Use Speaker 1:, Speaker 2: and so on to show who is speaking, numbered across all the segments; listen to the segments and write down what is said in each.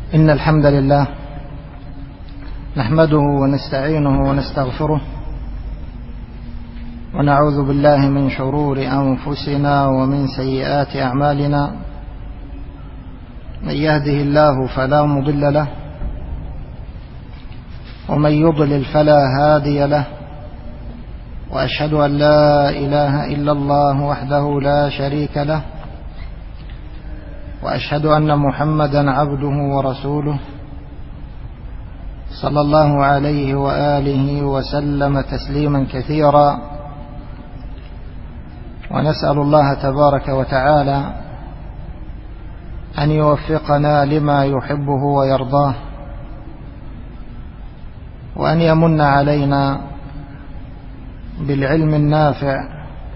Speaker 1: إن الحمد لله نحمده ونستعينه ونستغفره ونعوذ بالله من شرور أنفسنا ومن سيئات أعمالنا. من يهده الله فلا مضل له ومن يضلل فلا هادي له، وأشهد أن لا إله إلا الله وحده لا شريك له، وأشهد أن محمدا عبده ورسوله صلى الله عليه وآله وسلم تسليما كثيرا. ونسأل الله تبارك وتعالى أن يوفقنا لما يحبه ويرضاه، وأن يمن علينا بالعلم النافع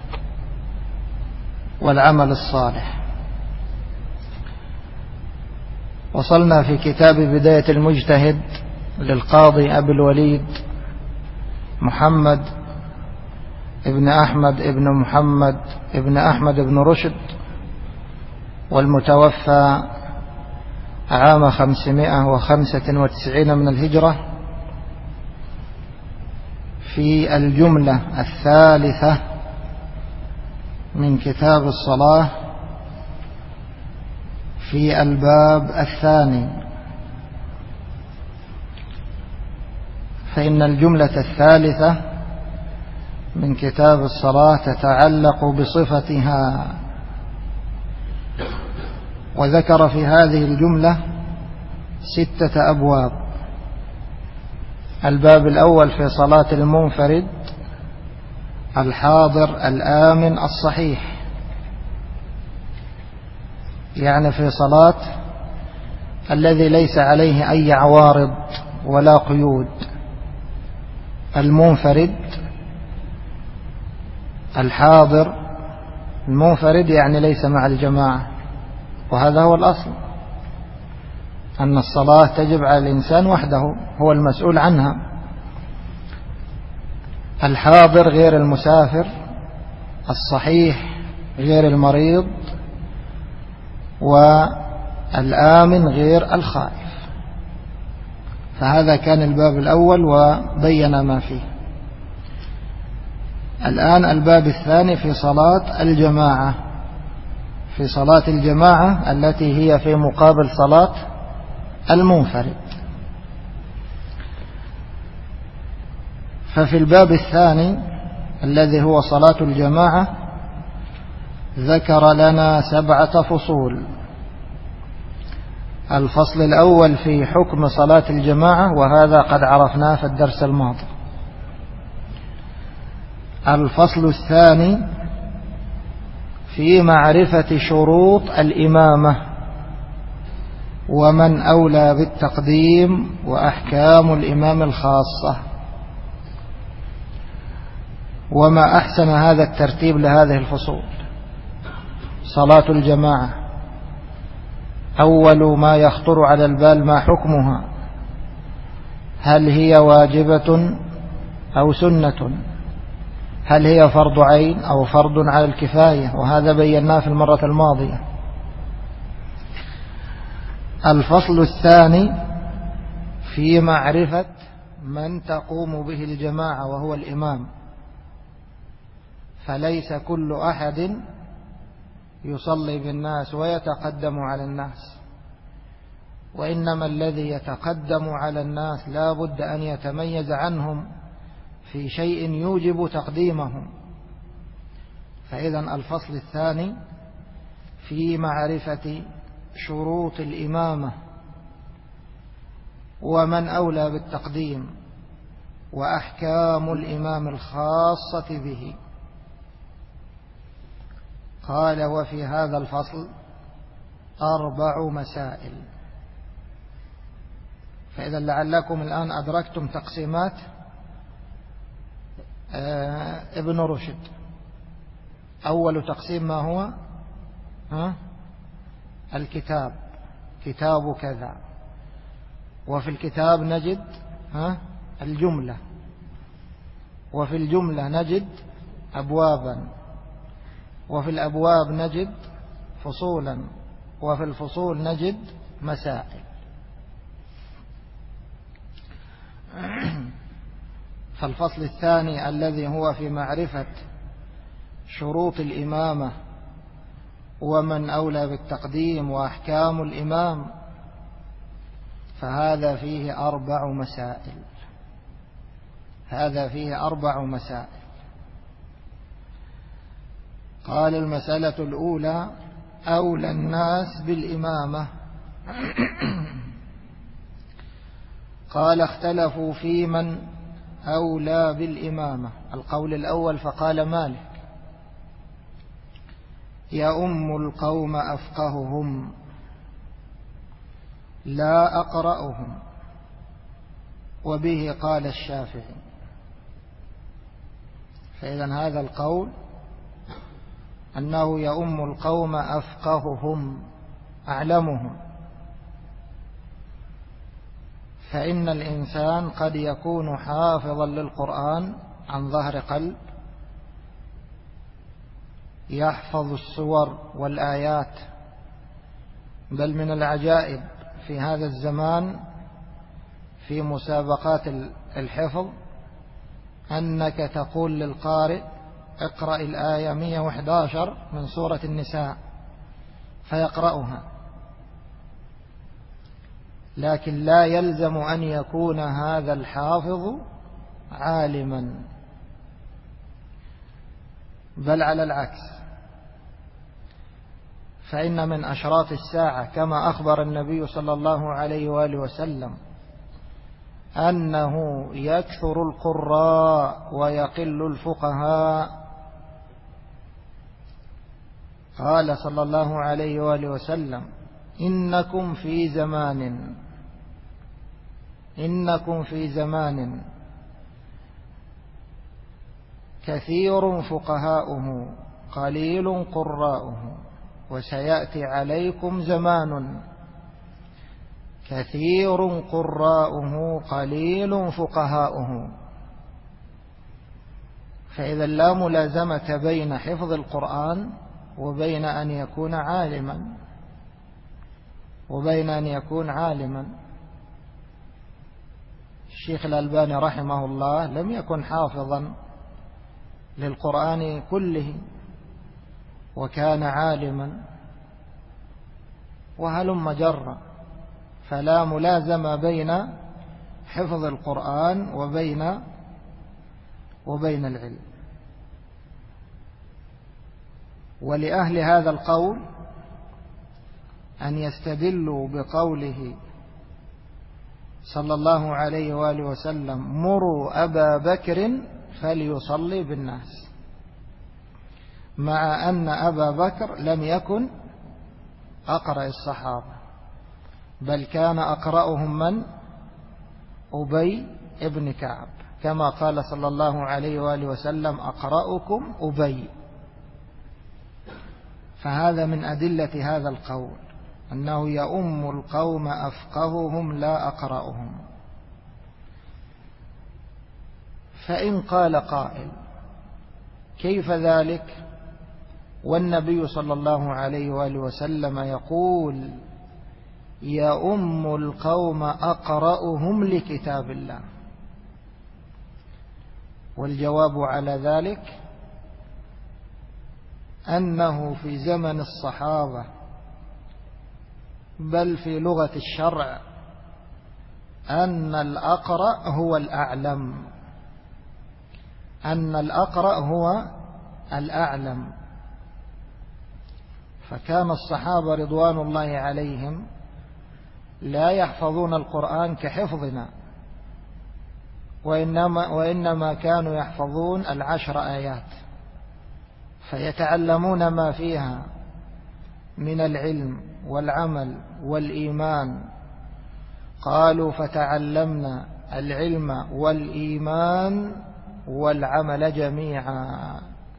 Speaker 1: والعمل الصالح. وصلنا في كتاب بداية المجتهد للقاضي أبي الوليد محمد ابن أحمد ابن محمد ابن أحمد ابن رشد، والمتوفى عام 595 من الهجرة، في الجملة الثالثة من كتاب الصلاة في الباب الثاني. فإن الجملة الثالثة من كتاب الصلاة تتعلق بصفتها، وذكر في هذه الجملة 6 أبواب. الباب الأول في صلاة المنفرد الحاضر الآمن الصحيح، يعني في صلاة الذي ليس عليه أي عوارض ولا قيود. المنفرد الحاضر، المنفرد يعني ليس مع الجماعة، وهذا هو الأصل، أن الصلاة تجب على الإنسان وحده، هو المسؤول عنها. الحاضر غير المسافر، الصحيح غير المريض، والآمن غير الخائف. فهذا كان الباب الأول وبين ما فيه. الآن الباب الثاني في صلاة الجماعة، في صلاة الجماعة التي هي في مقابل صلاة المنفرد. ففي الباب الثاني الذي هو صلاة الجماعة ذكر لنا 7 فصول. الفصل الأول في حكم صلاة الجماعة، وهذا قد عرفناه في الدرس الماضي. الفصل الثاني في معرفة شروط الإمامة ومن أولى بالتقديم وأحكام الإمام الخاصة. وما أحسن هذا الترتيب لهذه الفصول. صلاة الجماعة أول ما يخطر على البال ما حكمها، هل هي واجبة أو سنة؟ هل هي فرض عين أو فرض على الكفاية؟ وهذا بيناه في المرة الماضية. الفصل الثاني في معرفة من تقوم به الجماعة وهو الإمام، فليس كل أحد يصلي بالناس ويتقدم على الناس، وإنما الذي يتقدم على الناس لا بد أن يتميز عنهم في شيء يوجب تقديمهم. فإذا الفصل الثاني في معرفة شروط الإمامة ومن أولى بالتقديم وأحكام الإمام الخاصة به. قال: وفي هذا الفصل 4 مسائل. فإذا لعلكم الآن أدركتم تقسيمات ابن رشد. أول تقسيم ما هو؟ الكتاب، كتاب كذا. وفي الكتاب نجد الجملة، وفي الجملة نجد أبوابا، وفي الأبواب نجد فصولا، وفي الفصول نجد مسائل. فالفصل الثاني الذي هو في معرفة شروط الإمامة ومن أولى بالتقديم وأحكام الإمام، فهذا فيه 4 مسائل. هذا فيه 4 مسائل. قال: المسألة الأولى: أولى الناس بالإمامة. قال: اختلفوا في من أولى بالإمامة. القول الأول فقال مالك: يؤم القوم أفقههم لا أقرأهم. وبه قال الشافعي. فإذن هذا القول أنه يؤم القوم أفقههم أعلمهم. فإن الإنسان قد يكون حافظا للقرآن عن ظهر قلب، يحفظ السور والآيات. بل من العجائب في هذا الزمان في مسابقات الحفظ أنك تقول للقارئ: اقرأ الآية 111 من سورة النساء، فيقرأها، لكن لا يلزم أن يكون هذا الحافظ عالما، بل على العكس. فإن من أشراط الساعة كما أخبر النبي صلى الله عليه وآله وسلم أنه يكثر القراء ويقل الفقهاء. قال صلى الله عليه وآله وسلم: إنكم في زمان كثير فقهاؤه قليل قراؤه، وسيأتي عليكم زمان كثير قراؤه قليل فقهاؤه. فإذا لا ملازمة بين حفظ القرآن وبين أن يكون عالما. الشيخ الألباني رحمه الله لم يكن حافظا للقرآن كله، وكان عالما، وهلم جرا. فلا ملازمة بين حفظ القرآن وبين العلم. ولأهل هذا القول أن يستدلوا بقوله صلى الله عليه وآله وسلم: مروا أبا بكر فليصلي بالناس، مع أن أبا بكر لم يكن أقرأ الصحابة، بل كان أقرأهم من؟ أبي ابن كعب، كما قال صلى الله عليه وآله وسلم: أقرأكم أبي. فهذا من أدلة هذا القول أنه يؤم القوم أفقههم لا أقرأهم. فإن قال قائل: كيف ذلك والنبي صلى الله عليه وآله وسلم يقول: يؤم القوم أقرأهم لكتاب الله؟ والجواب على ذلك أنه في زمن الصحابة، بل في لغة الشرع، أن الأقرأ هو الأعلم. فكان الصحابة رضوان الله عليهم لا يحفظون القرآن كحفظنا، وإنما كانوا يحفظون 10 آيات، فيتعلمون ما فيها من العلم والعمل والإيمان. قالوا: فتعلمنا العلم والإيمان والعمل جميعا.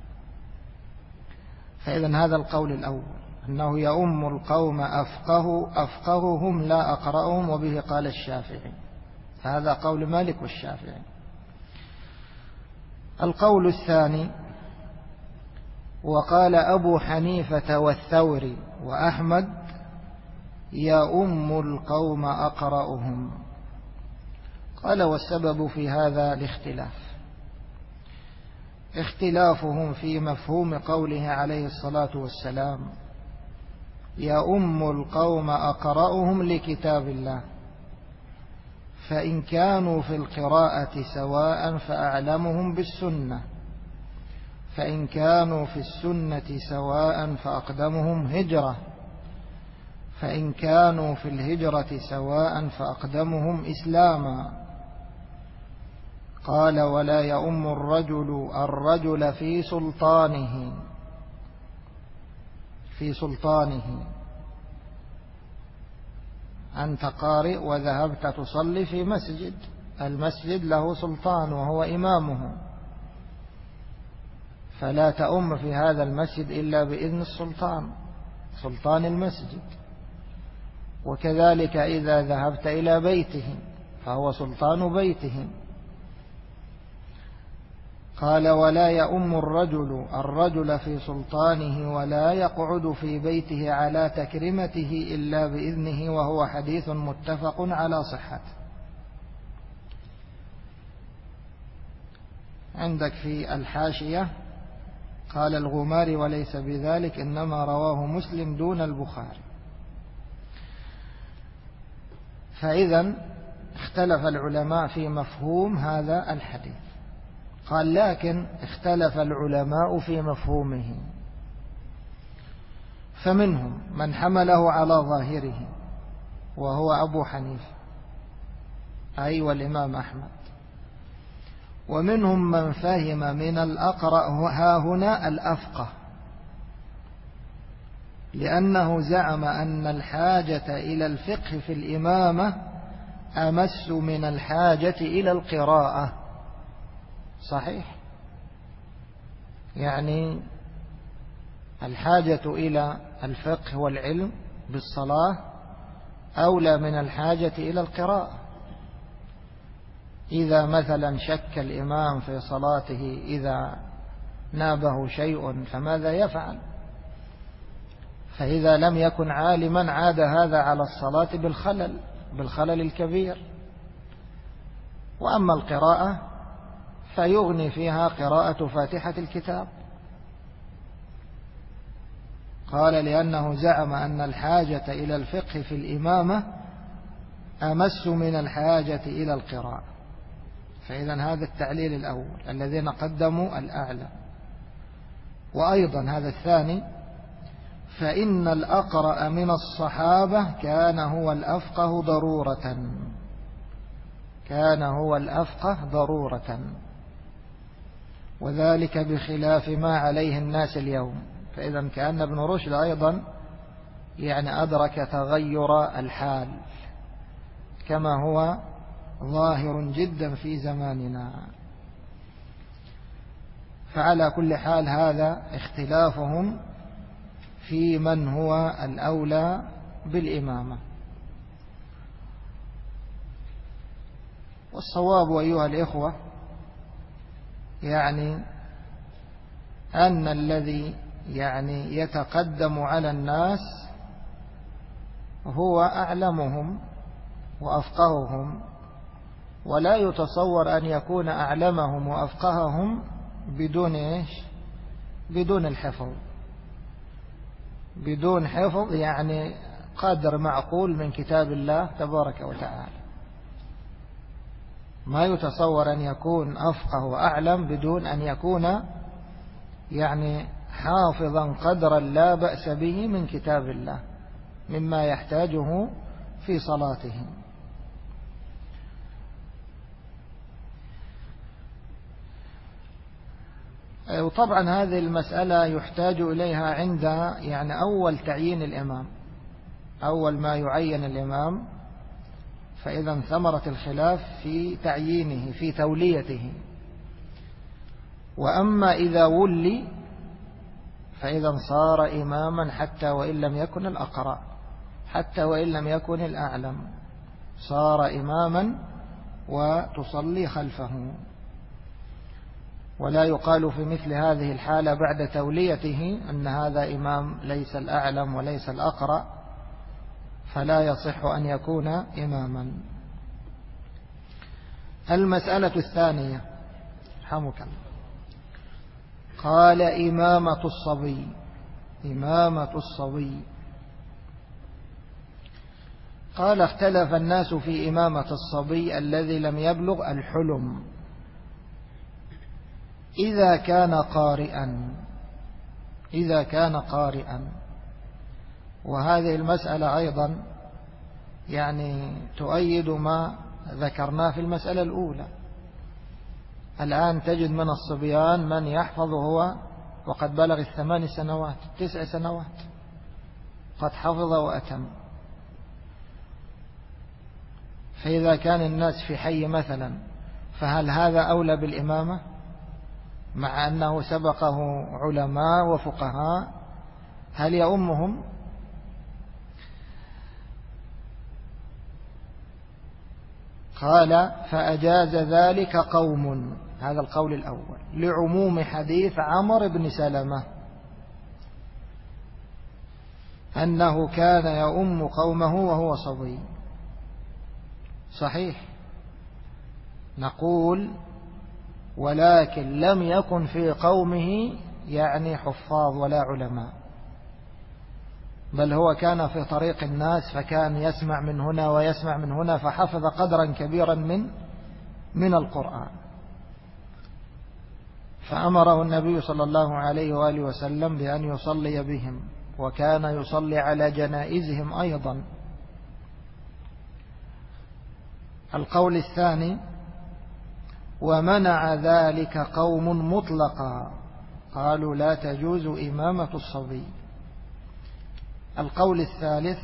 Speaker 1: فإذن هذا القول الأول أنه يؤم القوم أفقههم لا أقرأهم، وبه قال الشافعي. هذا قول مالك والشافعي. القول الثاني: وقال أبو حنيفة والثوري وأحمد: يؤم القوم أقرأهم. قال: والسبب في هذا الاختلاف. اختلافهم في مفهوم قوله عليه الصلاة والسلام: يؤم القوم أقرأهم لكتاب الله، فإن كانوا في القراءة سواء فأعلمهم بالسنة، فإن كانوا في السنة سواء فأقدمهم هجرة، فإن كانوا في الهجرة سواء فأقدمهم إسلاما. قال: ولا يؤم الرجل في سلطانه. أنت قارئ وذهبت تصلي في مسجد، المسجد له سلطان وهو إمامه، فلا تؤم في هذا المسجد إلا بإذن السلطان، سلطان المسجد. وكذلك إذا ذهبت إلى بيته فهو سلطان بيته. قال: ولا يؤم الرجل في سلطانه ولا يقعد في بيته على تكرمته إلا بإذنه، وهو حديث متفق على صحته. عندك في الحاشية قال الغماري: وليس بذلك، إنما رواه مسلم دون البخاري. فإذا اختلف العلماء في مفهوم هذا الحديث. قال: لكن اختلف العلماء في مفهومه، فمنهم من حمله على ظاهره وهو أبو حنيفة والإمام أحمد، ومنهم من فهم من الأقرأ ها هنا الأفقه، لأنه زعم أن الحاجة إلى الفقه في الإمامة أمس من الحاجة إلى القراءة. صحيح، يعني الحاجة إلى الفقه والعلم بالصلاة أولى من الحاجة إلى القراءة. إذا مثلا شك الإمام في صلاته، إذا نابه شيء فماذا يفعل؟ فإذا لم يكن عالما عاد هذا على الصلاة بالخلل الكبير. وأما القراءة فيغني فيها قراءة فاتحة الكتاب. قال: لأنه زعم أن الحاجة إلى الفقه في الإمامة أمس من الحاجة إلى القراءة. فإذا هذا التعليل الأول، الذين قدموا الأعلى. وأيضا هذا الثاني: فإن الأقرأ من الصحابة كان هو الأفقه ضرورة، وذلك بخلاف ما عليه الناس اليوم. فإذا كأن ابن رشد أيضا أدرك تغير الحال كما هو ظاهر جدا في زماننا. فعلى كل حال هذا اختلافهم في من هو الأولى بالإمامة. والصواب أيها الإخوة أن الذي يتقدم على الناس هو أعلمهم وأفقههم، ولا يتصور أن يكون أعلمهم وأفقههم بدون الحفظ، بدون حفظ قدر معقول من كتاب الله تبارك وتعالى. ما يتصور أن يكون أفقه وأعلم بدون أن يكون حافظا قدرا لا بأس به من كتاب الله مما يحتاجه في صلاته. وطبعا هذه المسألة يحتاج إليها عند أول تعيين الإمام، أول ما يعين الإمام، فإذا ثمرة الخلاف في تعيينه في توليته. وأما إذا ولي فإذا صار إماما حتى وإن لم يكن الأقرأ، حتى وإن لم يكن الأعلم، صار إماما وتصلي خلفه. ولا يقال في مثل هذه الحالة بعد توليته أن هذا إمام ليس الأعلم وليس الأقرأ، فلا يصح أن يكون إماما. المسألة الثانية، رحمك الله، قال إمامة الصبي. إمامة الصبي. قال اختلف الناس في إمامة الصبي الذي لم يبلغ الحلم إذا كان قارئا. وهذه المسألة أيضا يعني تؤيد ما ذكرناه في المسألة الأولى. الآن تجد من الصبيان من يحفظ هو وقد بلغ 8 سنوات 9 سنوات قد حفظ وأتم. فإذا كان الناس في حي مثلا فهل هذا أولى بالإمامة مع أنه سبقه علماء وفقهاء؟ هل يؤمهم؟ قال فأجاز ذلك قوم، هذا القول الأول، لعموم حديث عمرو بن سلمة أنه كان يؤم قومه وهو صبي. صحيح، نقول ولكن لم يكن في قومه يعني حفاظ ولا علماء، بل هو كان في طريق الناس فكان يسمع من هنا ويسمع من هنا فحفظ قدرا كبيرا من القرآن. فأمره النبي صلى الله عليه وآله وسلم بأن يصلي بهم، وكان يصلي على جنائزهم أيضا. القول الثاني ومنع ذلك قوم مطلقا، قالوا لا تجوز إمامة الصبي. القول الثالث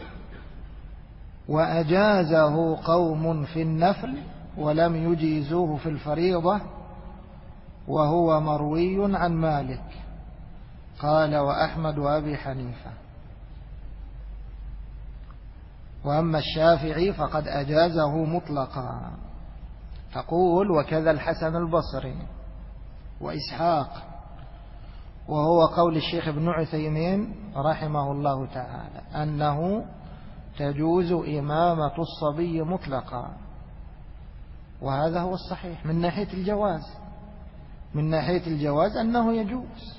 Speaker 1: وأجازه قوم في النفل ولم يجيزوه في الفريضة، وهو مروي عن مالك قال وأحمد وأبي حنيفة. وأما الشافعي فقد أجازه مطلقا. تقول وكذا الحسن البصري وإسحاق، وهو قول الشيخ ابن عثيمين رحمه الله تعالى أنه تجوز إمامة الصبي مطلقا، وهذا هو الصحيح من ناحية الجواز. من ناحية الجواز أنه يجوز،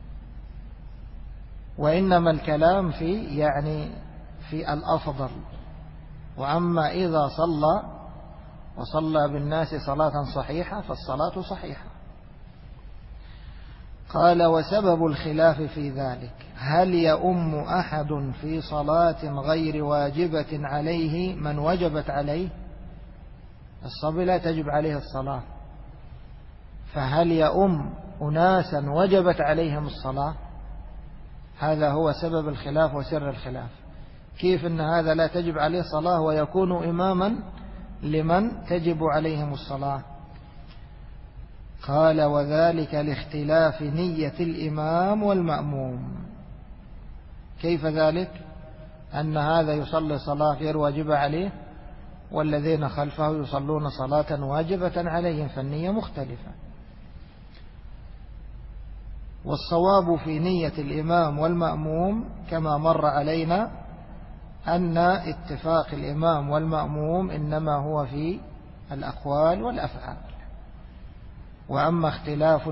Speaker 1: وإنما الكلام في الأفضل. وأما إذا وصلى بالناس صلاة صحيحة فالصلاة صحيحة. قال وسبب الخلاف في ذلك هل يؤم أحد في صلاة غير واجبة عليه من وجبت عليه؟ الصبي لا تجب عليه الصلاة، فهل يؤم أناسا وجبت عليهم الصلاة؟ هذا هو سبب الخلاف وسر الخلاف. كيف أن هذا لا تجب عليه صلاة ويكون إماما لمن تجب عليهم الصلاة؟ قال وذلك لاختلاف نية الإمام والمأموم. كيف ذلك؟ أن هذا يصلي صلاة غير واجبة عليه والذين خلفه يصلون صلاة واجبة عليهم، فالنية مختلفة. والصواب في نية الإمام والمأموم كما مر علينا أن اتفاق الإمام والمأموم إنما هو في الأقوال والأفعال، وأما اختلاف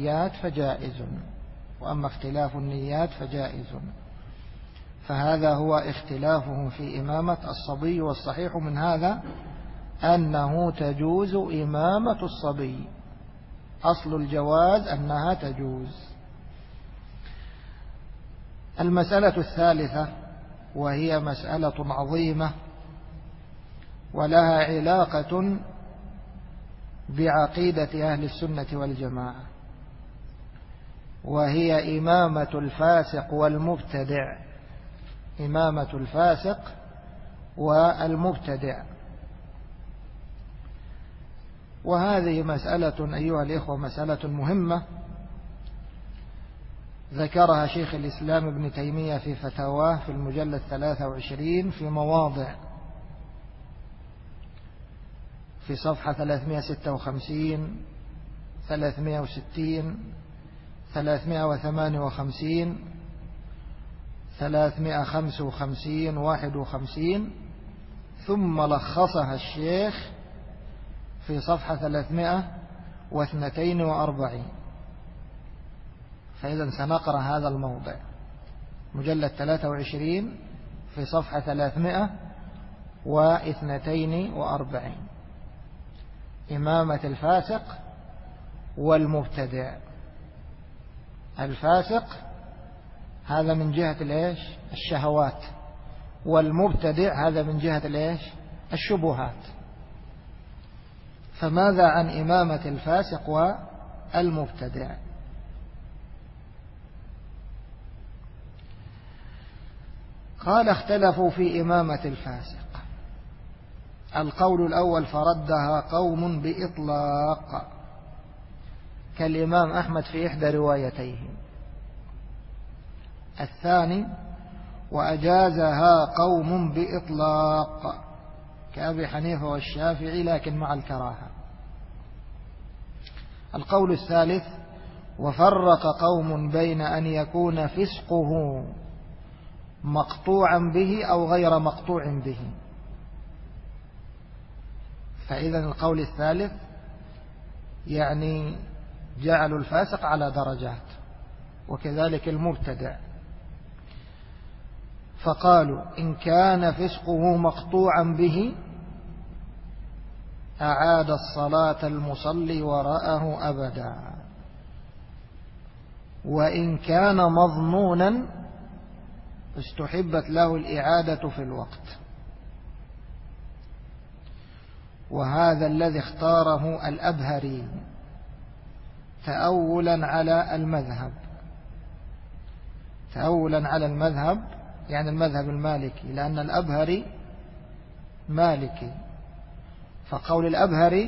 Speaker 1: النيات فجائز. فهذا هو اختلافهم في إمامة الصبي، والصحيح من هذا أنه تجوز إمامة الصبي، أصل الجواز أنها تجوز. المسألة الثالثة وهي مسألة عظيمة ولها علاقة بعقيدة أهل السنة والجماعة، وهي إمامة الفاسق والمبتدع. إمامة الفاسق والمبتدع. وهذه مسألة أيها الإخوة مسألة مهمة ذكرها شيخ الإسلام ابن تيمية في فتاواه في المجلد 23 في مواضع، في صفحة 356 360 358 355 51، ثم لخصها الشيخ في صفحة 342. فإذا سنقرأ هذا الموضع، مجلد 23 في صفحة 342، إمامة الفاسق والمبتدع. الفاسق هذا من جهة الإيش؟ الشهوات، والمبتدع هذا من جهة الإيش؟ الشبهات. فماذا عن إمامة الفاسق والمبتدع؟ قال اختلفوا في إمامة الفاسق. القول الأول فردها قوم بإطلاق كالإمام أحمد في إحدى روايتيه. الثاني وأجازها قوم بإطلاق كأبي حنيفة والشافعي لكن مع الكراهة. القول الثالث وفرق قوم بين أن يكون فسقه مقطوعا به أو غير مقطوع به. فإذا القول الثالث يعني جعلوا الفاسق على درجات، وكذلك المبتدع. فقالوا إن كان فسقه مقطوعا به أعاد الصلاة المصلي وراءه أبدا، وإن كان مظنونا استحبت له الإعادة في الوقت. وهذا الذي اختاره الأبهري تأولا على المذهب، تأولا على المذهب يعني المذهب المالكي، لأن الأبهري مالكي، فقول الأبهري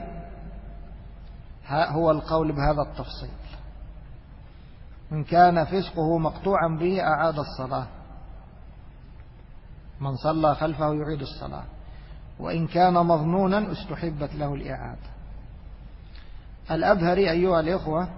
Speaker 1: هو القول بهذا التفصيل. إن كان فسقه مقطوعا به أعاد الصلاة، من صلى خلفه يعيد الصلاة، وإن كان مظنونا استحبت له الإعادة. الأبهري أيها الإخوة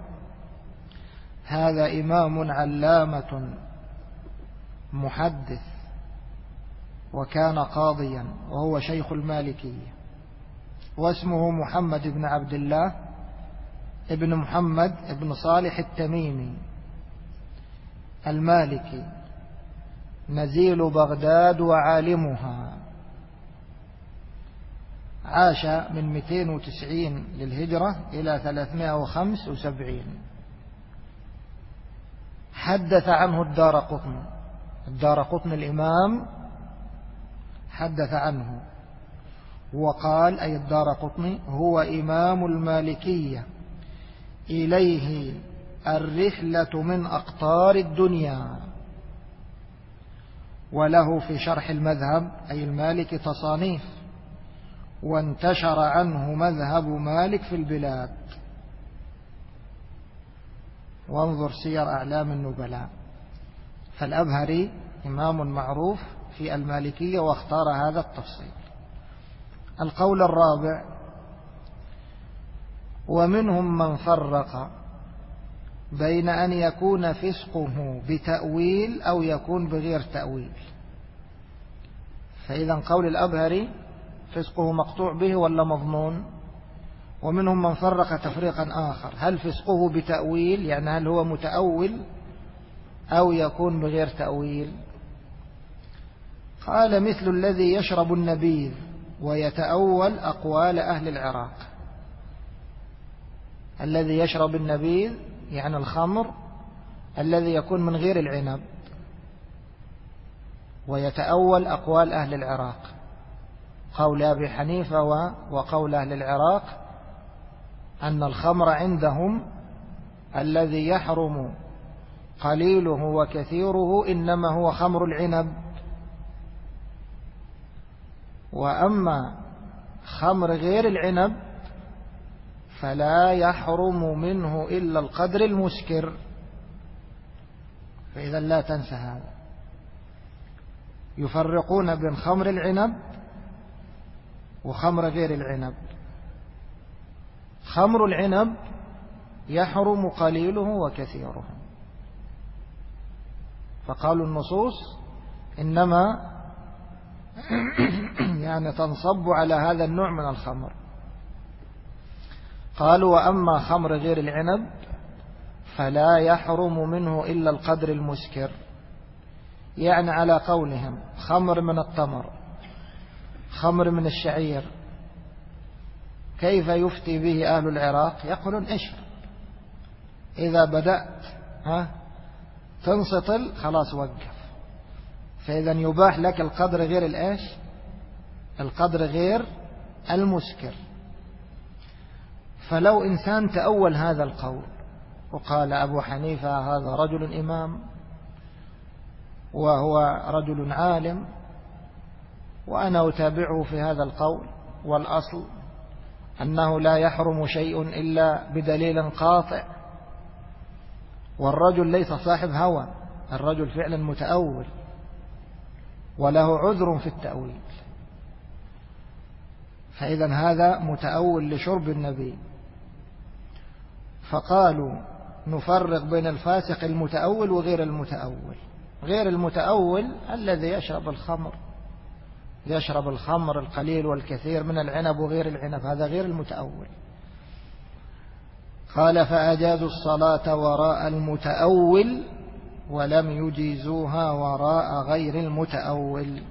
Speaker 1: هذا إمام علامة محدث، وكان قاضيا، وهو شيخ المالكية، واسمه محمد بن عبد الله ابن محمد ابن صالح التميمي المالكي، نزيل بغداد وعالمها. عاش من 290 للهجرة إلى 375. حدث عنه الدارقطني، الدارقطني الإمام حدث عنه وقال أي الدارقطني هو إمام المالكية إليه الرحلة من أقطار الدنيا. وله في شرح المذهب أي المالكي تصانيف، وانتشر عنه مذهب مالك في البلاد. وانظر سير أعلام النبلاء. فالأبهري إمام معروف في المالكية واختار هذا التفصيل. القول الرابع ومنهم من فرق بين أن يكون فسقه بتأويل أو يكون بغير تأويل. فإذا قول الأبهري فسقه مقطوع به ولا مظنون. ومنهم من فرق تفريقا آخر، هل فسقه بتأويل يعني هل هو متأول أو يكون بغير تأويل. قال مثل الذي يشرب النبيذ ويتأول أقوال أهل العراق. الذي يشرب النبيذ يعني الخمر الذي يكون من غير العنب، ويتأول أقوال أهل العراق، قول أبي حنيفة وقول أهل العراق أن الخمر عندهم الذي يحرم قليله وكثيره إنما هو خمر العنب، وأما خمر غير العنب فلا يحرم منه إلا القدر المسكر. فإذا لا تنسى هذا، يفرقون بين خمر العنب وخمر غير العنب. خمر العنب يحرم قليله وكثيره، فقالوا النصوص إنما يعني تنصب على هذا النوع من الخمر. قالوا وأما خمر غير العنب فلا يحرم منه إلا القدر المسكر. يعني على قولهم خمر من التمر، خمر من الشعير، كيف يفتي به أهل العراق؟ يقولون اشرب، إذا بدأت تنسطل خلاص وقف. فإذا يباح لك القدر غير الإيش؟ القدر غير المسكر. فلو إنسان تأول هذا القول وقال أبو حنيفة هذا رجل إمام وهو رجل عالم وأنا أتابعه في هذا القول، والأصل أنه لا يحرم شيء إلا بدليل قاطع، والرجل ليس صاحب هوى، الرجل فعلا متأول وله عذر في التأويل، فإذا هذا متأول لشرب النبي. فقالوا نفرق بين الفاسق المتأول وغير المتأول. غير المتأول الذي يشرب الخمر، يشرب الخمر القليل والكثير من العنب وغير العنب، هذا غير المتأول. قال فأجازوا الصلاة وراء المتأول ولم يجيزوها وراء غير المتأول.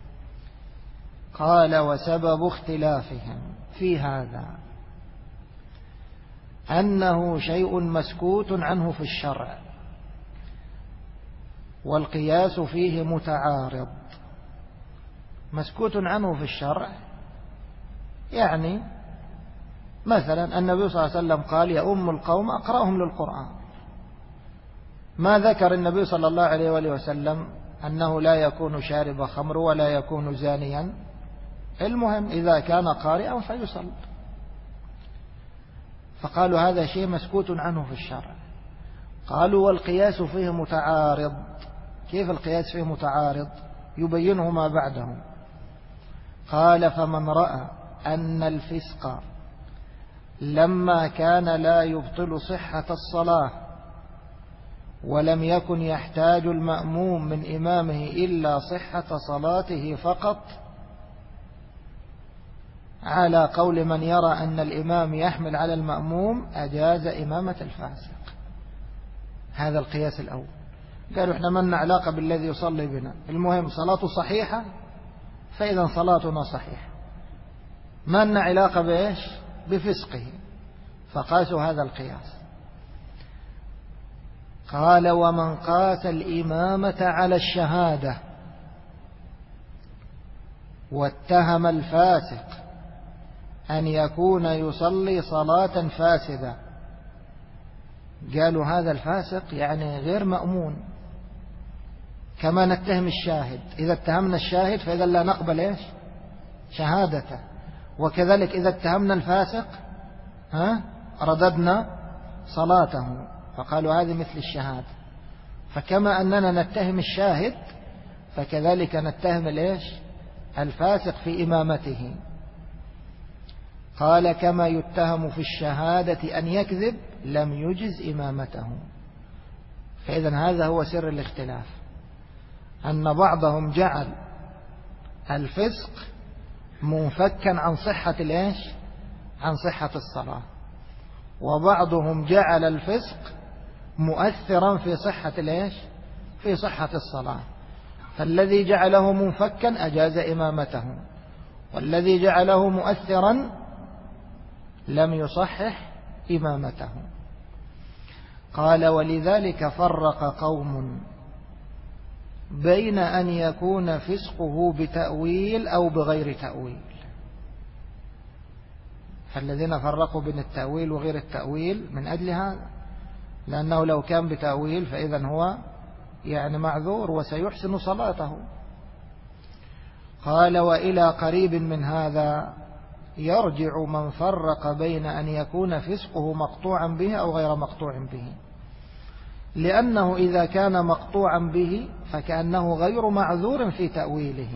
Speaker 1: قال وسبب اختلافهم في هذا أنه شيء مسكوت عنه في الشرع، والقياس فيه متعارض. مسكوت عنه في الشرع يعني مثلا النبي صلى الله عليه وسلم قال يا أم القوم أقرأهم للقرآن، ما ذكر النبي صلى الله عليه وآله وسلم أنه لا يكون شارب خمر ولا يكون زانيا، المهم إذا كان قارئا فيصل. فقالوا هذا شيء مسكوت عنه في الشرع. قالوا والقياس فيه متعارض. كيف القياس فيه متعارض؟ يبينه ما بعده. قال فمن رأى أن الفسق لما كان لا يبطل صحة الصلاة ولم يكن يحتاج المأموم من إمامه إلا صحة صلاته فقط، على قول من يرى أن الإمام يحمل على المأموم أجاز إمامة الفاسق. هذا القياس الأول. قالوا إحنا من علاقة بالذي يصلي بنا، المهم صلاته صحيحة فإذا صلاتنا صحيحة، ما لنا علاقة بإيش؟ بفسقه. فقاسوا هذا القياس. قال ومن قاس الإمامة على الشهادة واتهم الفاسق أن يكون يصلي صلاة فاسدة، قالوا هذا الفاسق يعني غير مأمون، كما نتهم الشاهد. إذا اتهمنا الشاهد فإذا لا نقبل إيش؟ شهادته. وكذلك إذا اتهمنا الفاسق رددنا صلاته. فقالوا هذه مثل الشهادة. فكما أننا نتهم الشاهد فكذلك نتهم الإيش؟ الفاسق في إمامته. قال كما يتهم في الشهادة أن يكذب لم يجز إمامته. فإذا هذا هو سر الاختلاف، أن بعضهم جعل الفسق منفكا عن صحة الإيش؟ عن صحة الصلاة، وبعضهم جعل الفسق مؤثرا في صحة الإيش؟ في صحة الصلاة. فالذي جعله منفكا أجاز إمامته، والذي جعله مؤثرا لم يصحح إمامته. قال ولذلك فرق قوم بين أن يكون فسقه بتأويل أو بغير تأويل. فالذين فرقوا بين التأويل وغير التأويل من أجل هذا، لأنه لو كان بتأويل فإذا هو يعني معذور وسيحسن صلاته. قال وإلى قريب من هذا يرجع من فرق بين أن يكون فسقه مقطوعا به أو غير مقطوع به، لأنه إذا كان مقطوعا به فكأنه غير معذور في تأويله.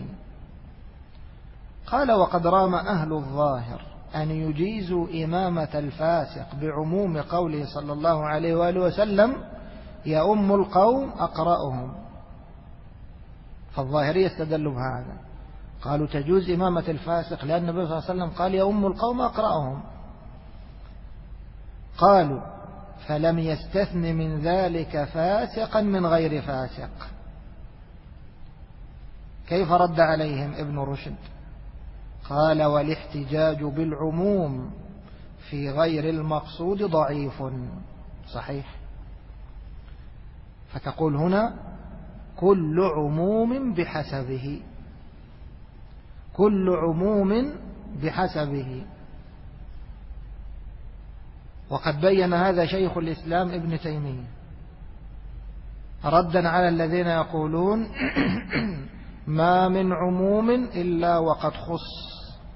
Speaker 1: قال وقد رام أهل الظاهر أن يجيزوا إمامة الفاسق بعموم قوله صلى الله عليه وآله وسلم يا أم القوم أقرأهم. فالظاهرية استدلوا بهذا، قالوا تجوز إمامة الفاسق لأن النبي صلى الله عليه وسلم قال يا أم القوم أقرأهم. قالوا فلم يستثن من ذلك فاسقا من غير فاسق. كيف رد عليهم ابن رشد؟ قال: والاحتجاج بالعموم في غير المقصود ضعيف. صحيح. فتقول هنا: كل عموم بحسبه، كل عموم بحسبه. وقد بين هذا شيخ الإسلام ابن تيمية ردا على الذين يقولون ما من عموم إلا وقد خص.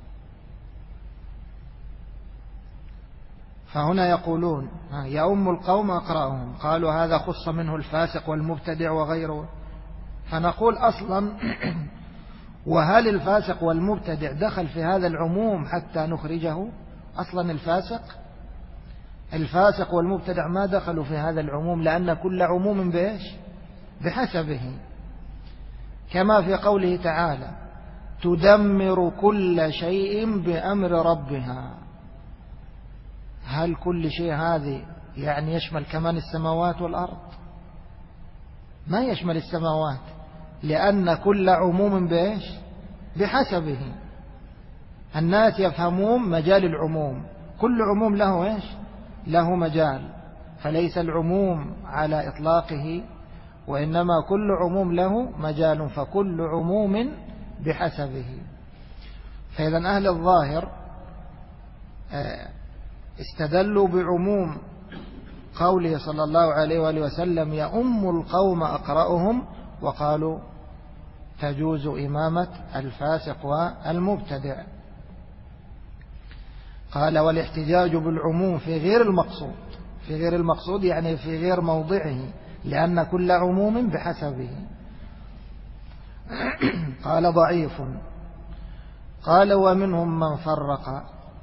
Speaker 1: فهنا يقولون: يؤم القوم أقرأهم، قالوا هذا خص منه الفاسق والمبتدع وغيره. فنقول أصلا وهل الفاسق والمبتدع دخل في هذا العموم حتى نخرجه؟ أصلا الفاسق والمبتدع ما دخلوا في هذا العموم، لأن كل عموم بإيش؟ بحسبه. كما في قوله تعالى: تدمر كل شيء بأمر ربها. هل كل شيء هذه يعني يشمل كمان السماوات والأرض؟ ما يشمل السماوات، لأن كل عموم بإيش؟ بحسبه. الناس يفهمون مجال العموم، كل عموم له إيش؟ له مجال، فليس العموم على إطلاقه، وإنما كل عموم له مجال، فكل عموم بحسبه. فإذا أهل الظاهر استدلوا بعموم قوله صلى الله عليه وآله وسلم: يؤم القوم أقرأهم، وقالوا تجوز إمامة الفاسق والمبتدع. قال: والاحتجاج بالعموم في غير المقصود، في غير المقصود يعني في غير موضعه، لأن كل عموم بحسبه. قال: ضعيف. قال: ومنهم من فرق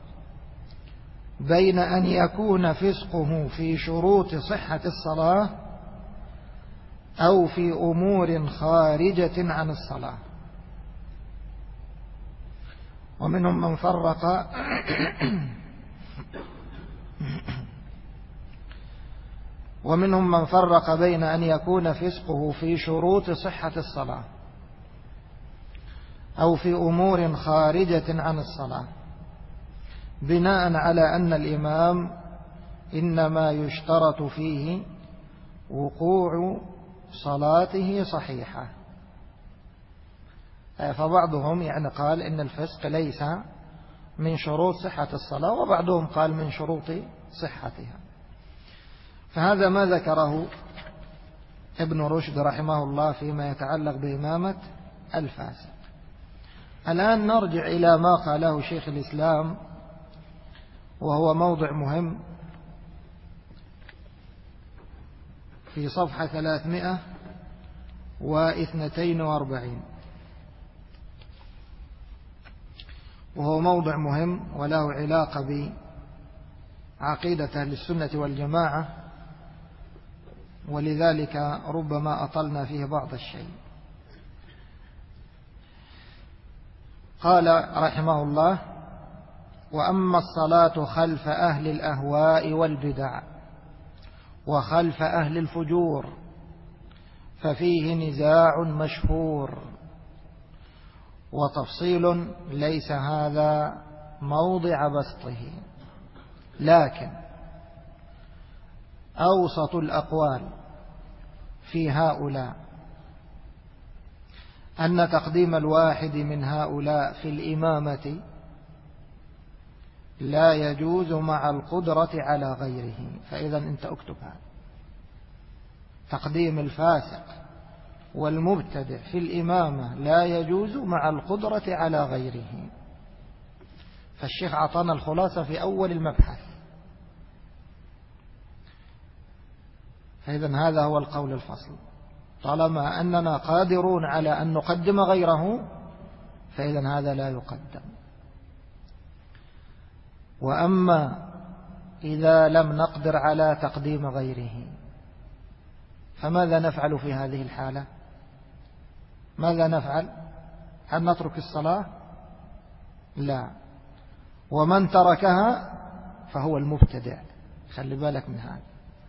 Speaker 1: بين أن يكون فسقه في شروط صحة الصلاة أو في أمور خارجة عن الصلاة. ومنهم من فرق بين أن يكون فسقه في شروط صحة الصلاة أو في أمور خارجة عن الصلاة، بناء على أن الإمام إنما يشترط فيه وقوع صلاته صحيحة. فبعضهم يعني قال إن الفسق ليس من شروط صحة الصلاة، وبعضهم قال من شروط صحتها. فهذا ما ذكره ابن رشد رحمه الله فيما يتعلق بإمامة الفاسق. الآن نرجع إلى ما قاله شيخ الإسلام، وهو موضع مهم في صفحة 342، وهو موضع مهم وله علاقة بعقيدة أهل السنة والجماعة، ولذلك ربما أطلنا فيه بعض الشيء. قال رحمه الله: وأما الصلاة خلف أهل الأهواء والبدع وخلف أهل الفجور ففيه نزاع مشهور وتفصيل ليس هذا موضع بسطه، لكن أوسط الأقوال في هؤلاء أن تقديم الواحد من هؤلاء في الإمامة لا يجوز مع القدرة على غيره. فإذا أنت اكتب هذا: تقديم الفاسق والمبتدع في الإمامة لا يجوز مع القدرة على غيره. فالشيخ أعطانا الخلاصة في أول المبحث. فإذا هذا هو القول الفصل: طالما أننا قادرون على أن نقدم غيره فإذا هذا لا يقدم. وأما إذا لم نقدر على تقديم غيره فماذا نفعل في هذه الحالة؟ ماذا نفعل؟ هل نترك الصلاة؟ لا. ومن تركها فهو المبتدع. خلي بالك من هذا.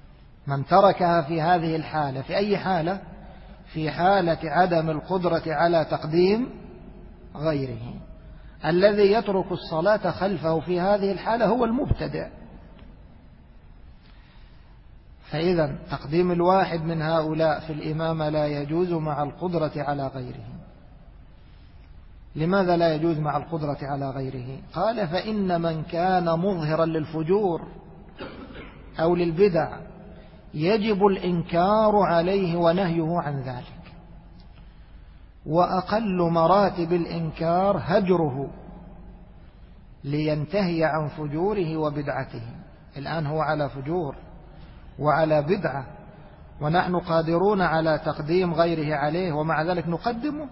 Speaker 1: من تركها في هذه الحالة، في أي حالة؟ في حالة عدم القدرة على تقديم غيره. الذي يترك الصلاة خلفه في هذه الحالة هو المبتدع. فإذا تقديم الواحد من هؤلاء في الإمامة لا يجوز مع القدرة على غيره. لماذا لا يجوز مع القدرة على غيره؟ قال: فإن من كان مظهرا للفجور أو للبدع يجب الإنكار عليه ونهيه عن ذلك، وأقل مراتب الإنكار هجره لينتهي عن فجوره وبدعته. الآن هو على فجور وعلى بدعة، ونحن قادرون على تقديم غيره عليه، ومع ذلك نقدمه.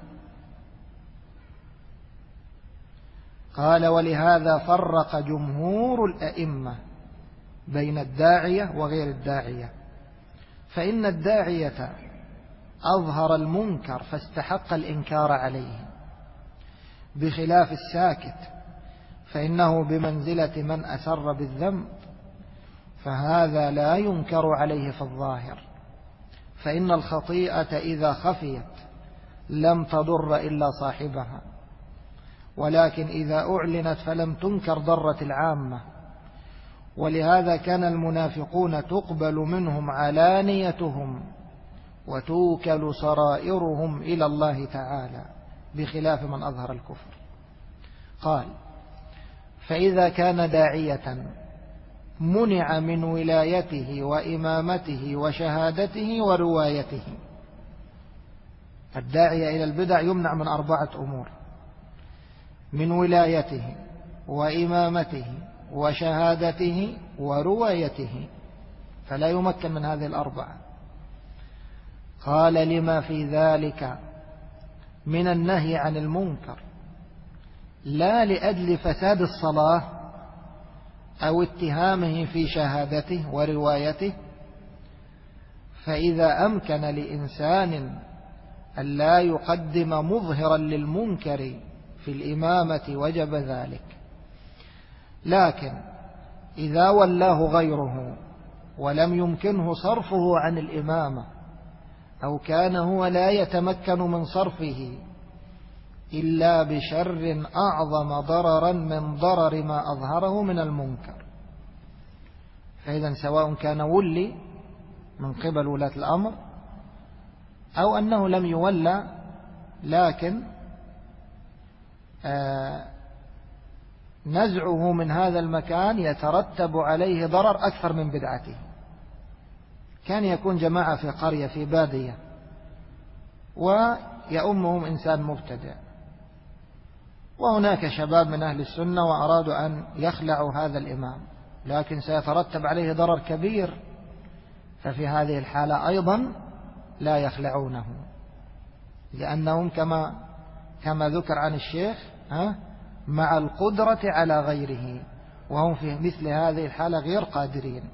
Speaker 1: قال: ولهذا فرق جمهور الأئمة بين الداعية وغير الداعية، فإن الداعية أظهر المنكر فاستحق الإنكار عليه، بخلاف الساكت فإنه بمنزلة من أسر بالذنب، فهذا لا ينكر عليه في الظاهر، فإن الخطيئة إذا خفيت لم تضر إلا صاحبها، ولكن إذا أعلنت فلم تنكر ضرت العامة. ولهذا كان المنافقون تقبل منهم علانيتهم وتوكل سرائرهم إلى الله تعالى، بخلاف من أظهر الكفر. قال: فإذا كان داعية منع من ولايته وإمامته وشهادته وروايته. الداعية إلى البدع يمنع من 4 أمور: من ولايته وإمامته وشهادته وروايته، فلا يمكن من هذه 4. قال: لما في ذلك من النهي عن المنكر، لا لأجل فساد الصلاة أو اتهامه في شهادته وروايته، فإذا أمكن لإنسان أن لا يقدم مظهرا للمنكر في الإمامة وجب ذلك. لكن إذا ولاه غيره ولم يمكنه صرفه عن الإمامة، أو كان هو لا يتمكن من صرفه إلا بشر أعظم ضررا من ضرر ما أظهره من المنكر، فإذا سواء كان ولي من قبل ولاة الأمر أو أنه لم يولى لكن نزعه من هذا المكان يترتب عليه ضرر أكثر من بدعته. كان يكون جماعة في قرية في بادية ويؤمهم إنسان مبتدع، وهناك شباب من أهل السنة وأرادوا أن يخلعوا هذا الإمام، لكن سيترتب عليه ضرر كبير، ففي هذه الحالة أيضا لا يخلعونه، لأنهم كما ذكر عن الشيخ مع القدرة على غيره، وهم في مثل هذه الحالة غير قادرين.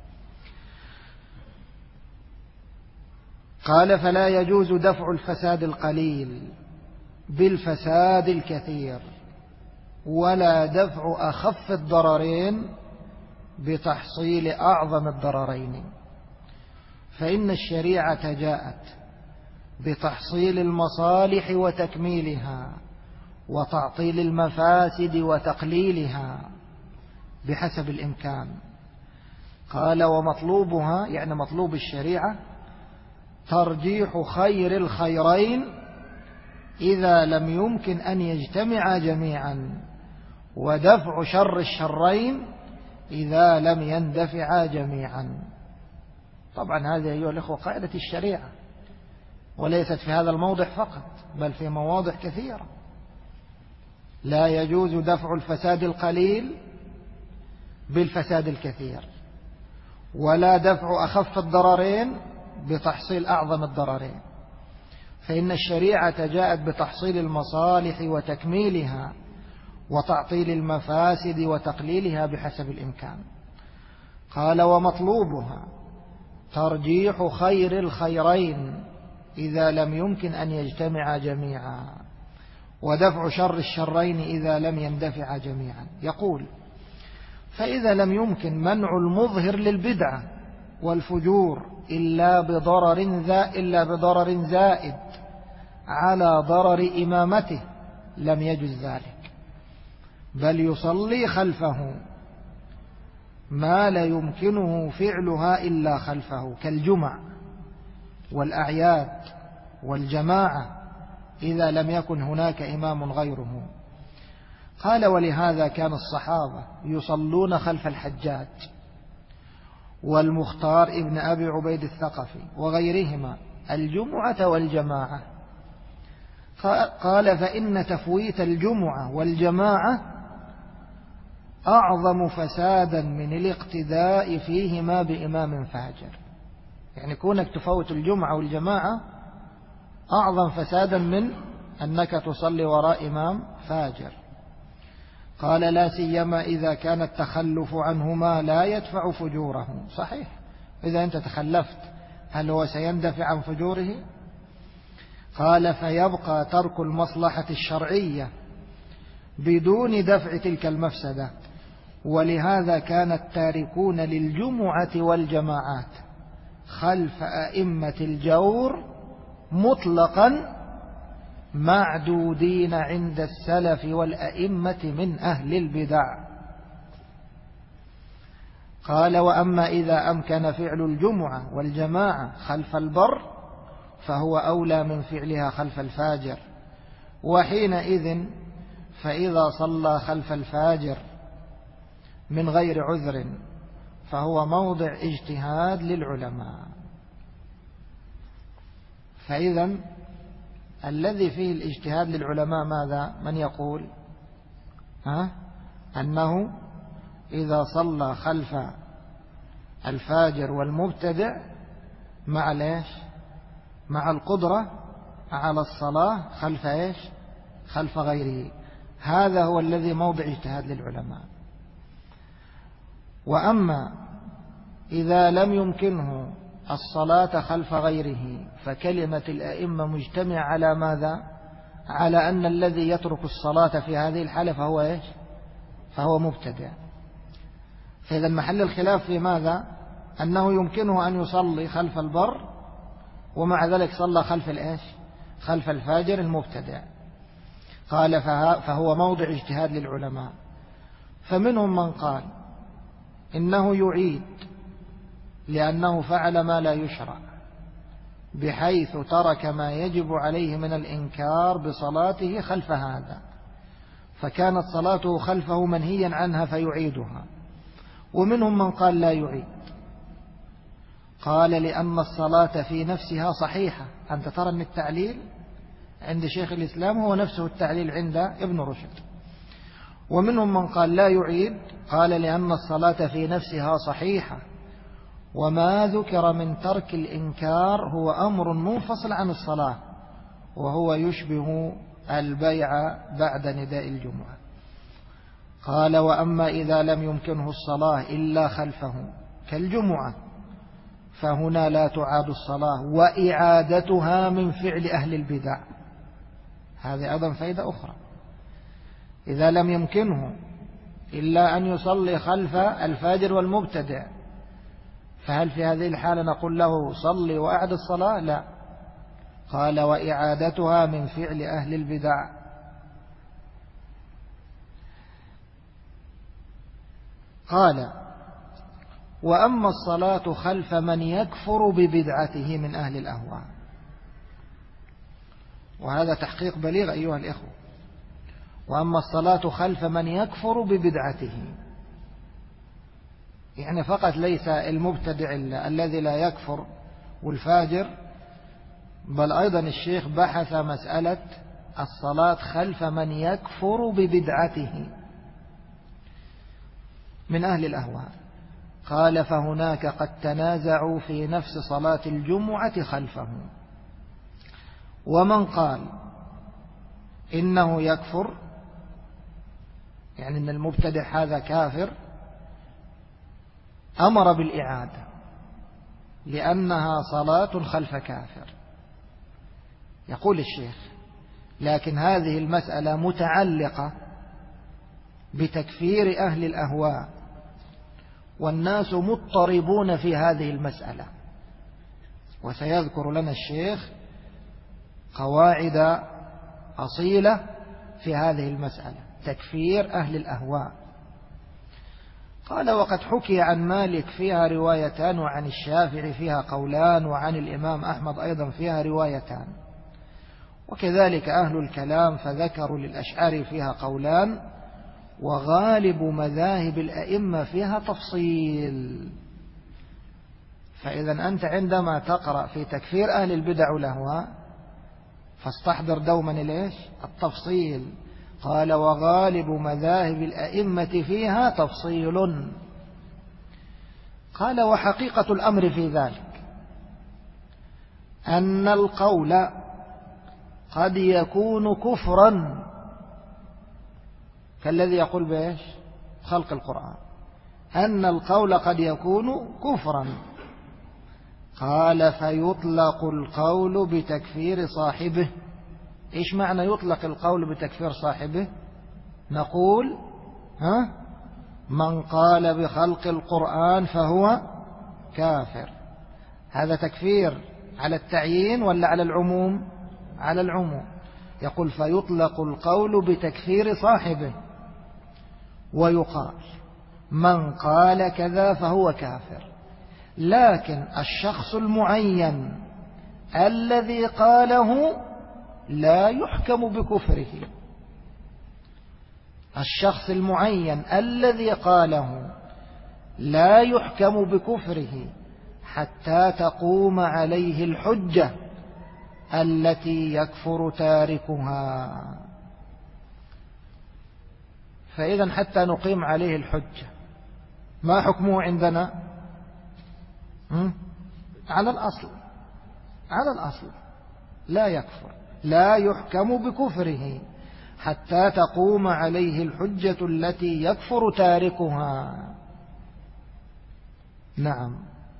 Speaker 1: قال: فلا يجوز دفع الفساد القليل بالفساد الكثير، ولا دفع أخف الضررين بتحصيل أعظم الضررين، فإن الشريعة جاءت بتحصيل المصالح وتكميلها، وتعطيل المفاسد وتقليلها بحسب الإمكان. قال: ومطلوبها، يعني مطلوب الشريعة، ترجيح خير الخيرين إذا لم يمكن أن يجتمعا جميعا، ودفع شر الشرين إذا لم يندفعا جميعا. طبعا هذه أيها الأخوة قاعدة الشريعة، وليست في هذا الموضع فقط، بل في مواضع كثيرة. لا يجوز دفع الفساد القليل بالفساد الكثير، ولا دفع أخف الضررين بتحصيل أعظم الضررين، فإن الشريعة جاءت بتحصيل المصالح وتكميلها، وتعطيل المفاسد وتقليلها بحسب الإمكان. قال: ومطلوبها ترجيح خير الخيرين إذا لم يمكن أن يجتمعا جميعا، ودفع شر الشرين إذا لم يندفعا جميعا. يقول: فإذا لم يمكن منع المظهر للبدعة والفجور إلا بضرر زائد على ضرر إمامته لم يجز ذلك، بل يصلي خلفه ما لا يمكنه فعلها إلا خلفه كالجمع والأعياد والجماعة إذا لم يكن هناك إمام غيره. قال: ولهذا كان الصحابة يصلون خلف الحجاج والمختار ابن أبي عبيد الثقفي وغيرهما الجمعة والجماعة. قال: فإن تفويت الجمعة والجماعة أعظم فسادا من الاقتداء فيهما بإمام فاجر. يعني كونك تفوت الجمعة والجماعة أعظم فسادا من أنك تصلي وراء إمام فاجر. قال: لا سيما إذا كان التخلف عنهما لا يدفع فجوره. صحيح، إذا أنت تخلفت هل هو سيندفع عن فجوره؟ قال: فيبقى ترك المصلحة الشرعية بدون دفع تلك المفسدة. ولهذا كان التاركون للجمعة والجماعات خلف أئمة الجور مطلقا معدودين عند السلف والأئمة من أهل البدع. قال: وأما إذا أمكن فعل الجمعة والجماعة خلف البر فهو أولى من فعلها خلف الفاجر، وحينئذ فإذا صلى خلف الفاجر من غير عذر فهو موضع اجتهاد للعلماء. فإذا الذي فيه الاجتهاد للعلماء ماذا؟ من يقول أنه إذا صلى خلف الفاجر والمبتدع مع ليش؟ مع القدرة على الصلاة خلف إيش؟ خلف غيره. هذا هو الذي موضع اجتهاد للعلماء. وأما إذا لم يمكنه الصلاة خلف غيره فكلمة الأئمة مجتمع على ماذا؟ على أن الذي يترك الصلاة في هذه الحالة فهو إيش؟ فهو مبتدع. فإذا محل الخلاف في ماذا؟ أنه يمكنه أن يصلي خلف البر ومع ذلك صلى خلف الإيش؟ خلف الفاجر المبتدع. قال: فهو موضع اجتهاد للعلماء. فمنهم من قال إنه يعيد لأنه فعل ما لا يشرع، بحيث ترك ما يجب عليه من الإنكار بصلاته خلف هذا، فكانت صلاته خلفه منهيا عنها فيعيدها. ومنهم من قال لا يعيد، قال: لأن الصلاة في نفسها صحيحة. أنت ترى أن التعليل عند شيخ الإسلام هو نفسه التعليل عند ابن رشد. ومنهم من قال لا يعيد، قال: لأن الصلاة في نفسها صحيحة، وما ذكر من ترك الإنكار هو أمر منفصل عن الصلاة، وهو يشبه البيع بعد نداء الجمعة. قال: وأما إذا لم يمكنه الصلاة إلا خلفه كالجمعة فهنا لا تعاد الصلاة، وإعادتها من فعل أهل البدع. هذه أيضا فائدة أخرى. إذا لم يمكنه إلا أن يصلي خلف الفاجر والمبتدع فهل في هذه الحالة نقول له صلي وأعد الصلاة؟ لا. قال: وإعادتها من فعل أهل البدع. قال: وأما الصلاة خلف من يكفر ببدعته من أهل الأهواء. وهذا تحقيق بليغ أيها الإخوة. وأما الصلاة خلف من يكفر ببدعته، يعني فقط ليس المبتدع الذي لا يكفر والفاجر، بل أيضا الشيخ بحث مسألة الصلاة خلف من يكفر ببدعته من أهل الأهواء. قال: فهناك قد تنازعوا في نفس صلاة الجمعة خلفه. ومن قال إنه يكفر، يعني أن المبتدع هذا كافر، أمر بالإعادة لأنها صلاة خلف كافر. يقول الشيخ: لكن هذه المسألة متعلقة بتكفير أهل الأهواء والناس مضطربون في هذه المسألة. وسيذكر لنا الشيخ قواعد أصيلة في هذه المسألة، تكفير أهل الأهواء. قال: وقد حكي عن مالك فيها روايتان، وعن الشافعي فيها قولان، وعن الإمام أحمد أيضا فيها روايتان، وكذلك أهل الكلام فذكروا للأشعري فيها قولان، وغالب مذاهب الأئمة فيها تفصيل. فإذا أنت عندما تقرأ في تكفير أهل البدع والأهواء فاستحضر دوما التفصيل. قال: وغالب مذاهب الأئمة فيها تفصيل. قال: وحقيقة الأمر في ذلك أن القول قد يكون كفرا، كالذي يقول بإيش؟ خلق القرآن، أن القول قد يكون كفرا. قال: فيطلق القول بتكفير صاحبه. إيش معنى يطلق القول بتكفير صاحبه؟ نقول من قال بخلق القرآن فهو كافر. هذا تكفير على التعيين ولا على العموم؟ على العموم. يقول: فيطلق القول بتكفير صاحبه، ويقال من قال كذا فهو كافر. لكن الشخص المعين الذي قاله لا يحكم بكفره. الشخص المعين الذي قاله لا يحكم بكفره حتى تقوم عليه الحجة التي يكفر تاركها. فإذا حتى نقيم عليه الحجة ما حكمه عندنا؟ على الأصل، على الأصل لا يكفر، لا يحكم بكفره حتى تقوم عليه الحجة التي يكفر تاركها. نعم.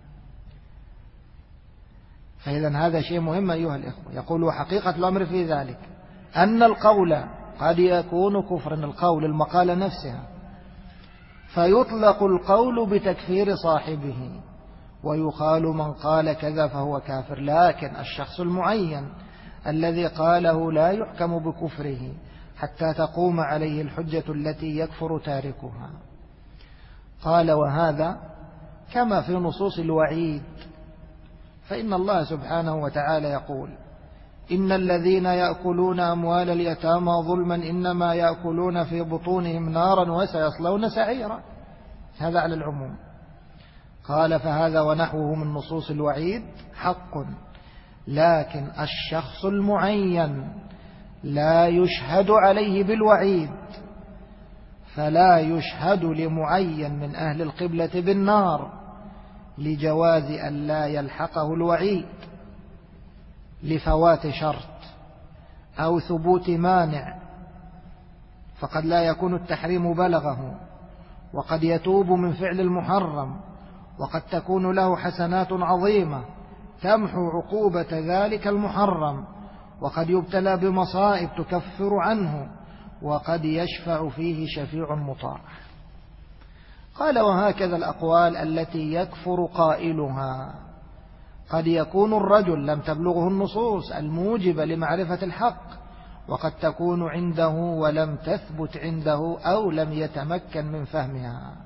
Speaker 1: فإذا هذا شيء مهم أيها الإخوة. يقول: حقيقة الأمر في ذلك أن القول قد يكون كفرا، القول المقالة نفسها، فيطلق القول بتكفير صاحبه، ويقال من قال كذا فهو كافر. لكن الشخص المعين الذي قاله لا يحكم بكفره حتى تقوم عليه الحجة التي يكفر تاركها. قال: وهذا كما في نصوص الوعيد، فإن الله سبحانه وتعالى يقول: إن الذين يأكلون أموال اليتامى ظلما إنما يأكلون في بطونهم نارا وسيصلون سعيرا. هذا على العموم. قال: فهذا ونحوه من نصوص الوعيد حق، لكن الشخص المعين لا يشهد عليه بالوعيد، فلا يشهد لمعين من أهل القبلة بالنار لجواز أن لا يلحقه الوعيد لفوات شرط أو ثبوت مانع، فقد لا يكون التحريم بلغه، وقد يتوب من فعل المحرم، وقد تكون له حسنات عظيمة تمحو عقوبة ذلك المحرم، وقد يبتلى بمصائب تكفر عنه، وقد يشفع فيه شفيع مطاع. قال: وهكذا الأقوال التي يكفر قائلها. قد يكون الرجل لم تبلغه النصوص الموجبة لمعرفة الحق، وقد تكون عنده ولم تثبت عنده أو لم يتمكن من فهمها.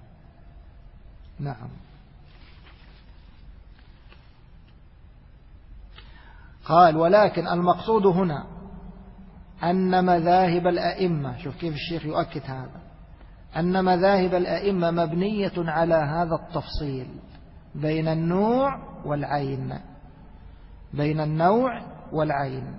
Speaker 1: نعم. قال: ولكن المقصود هنا أن مذاهب الأئمة، شوف كيف الشيخ يؤكد هذا، أن مذاهب الأئمة مبنية على هذا التفصيل بين النوع والعين، بين النوع والعين.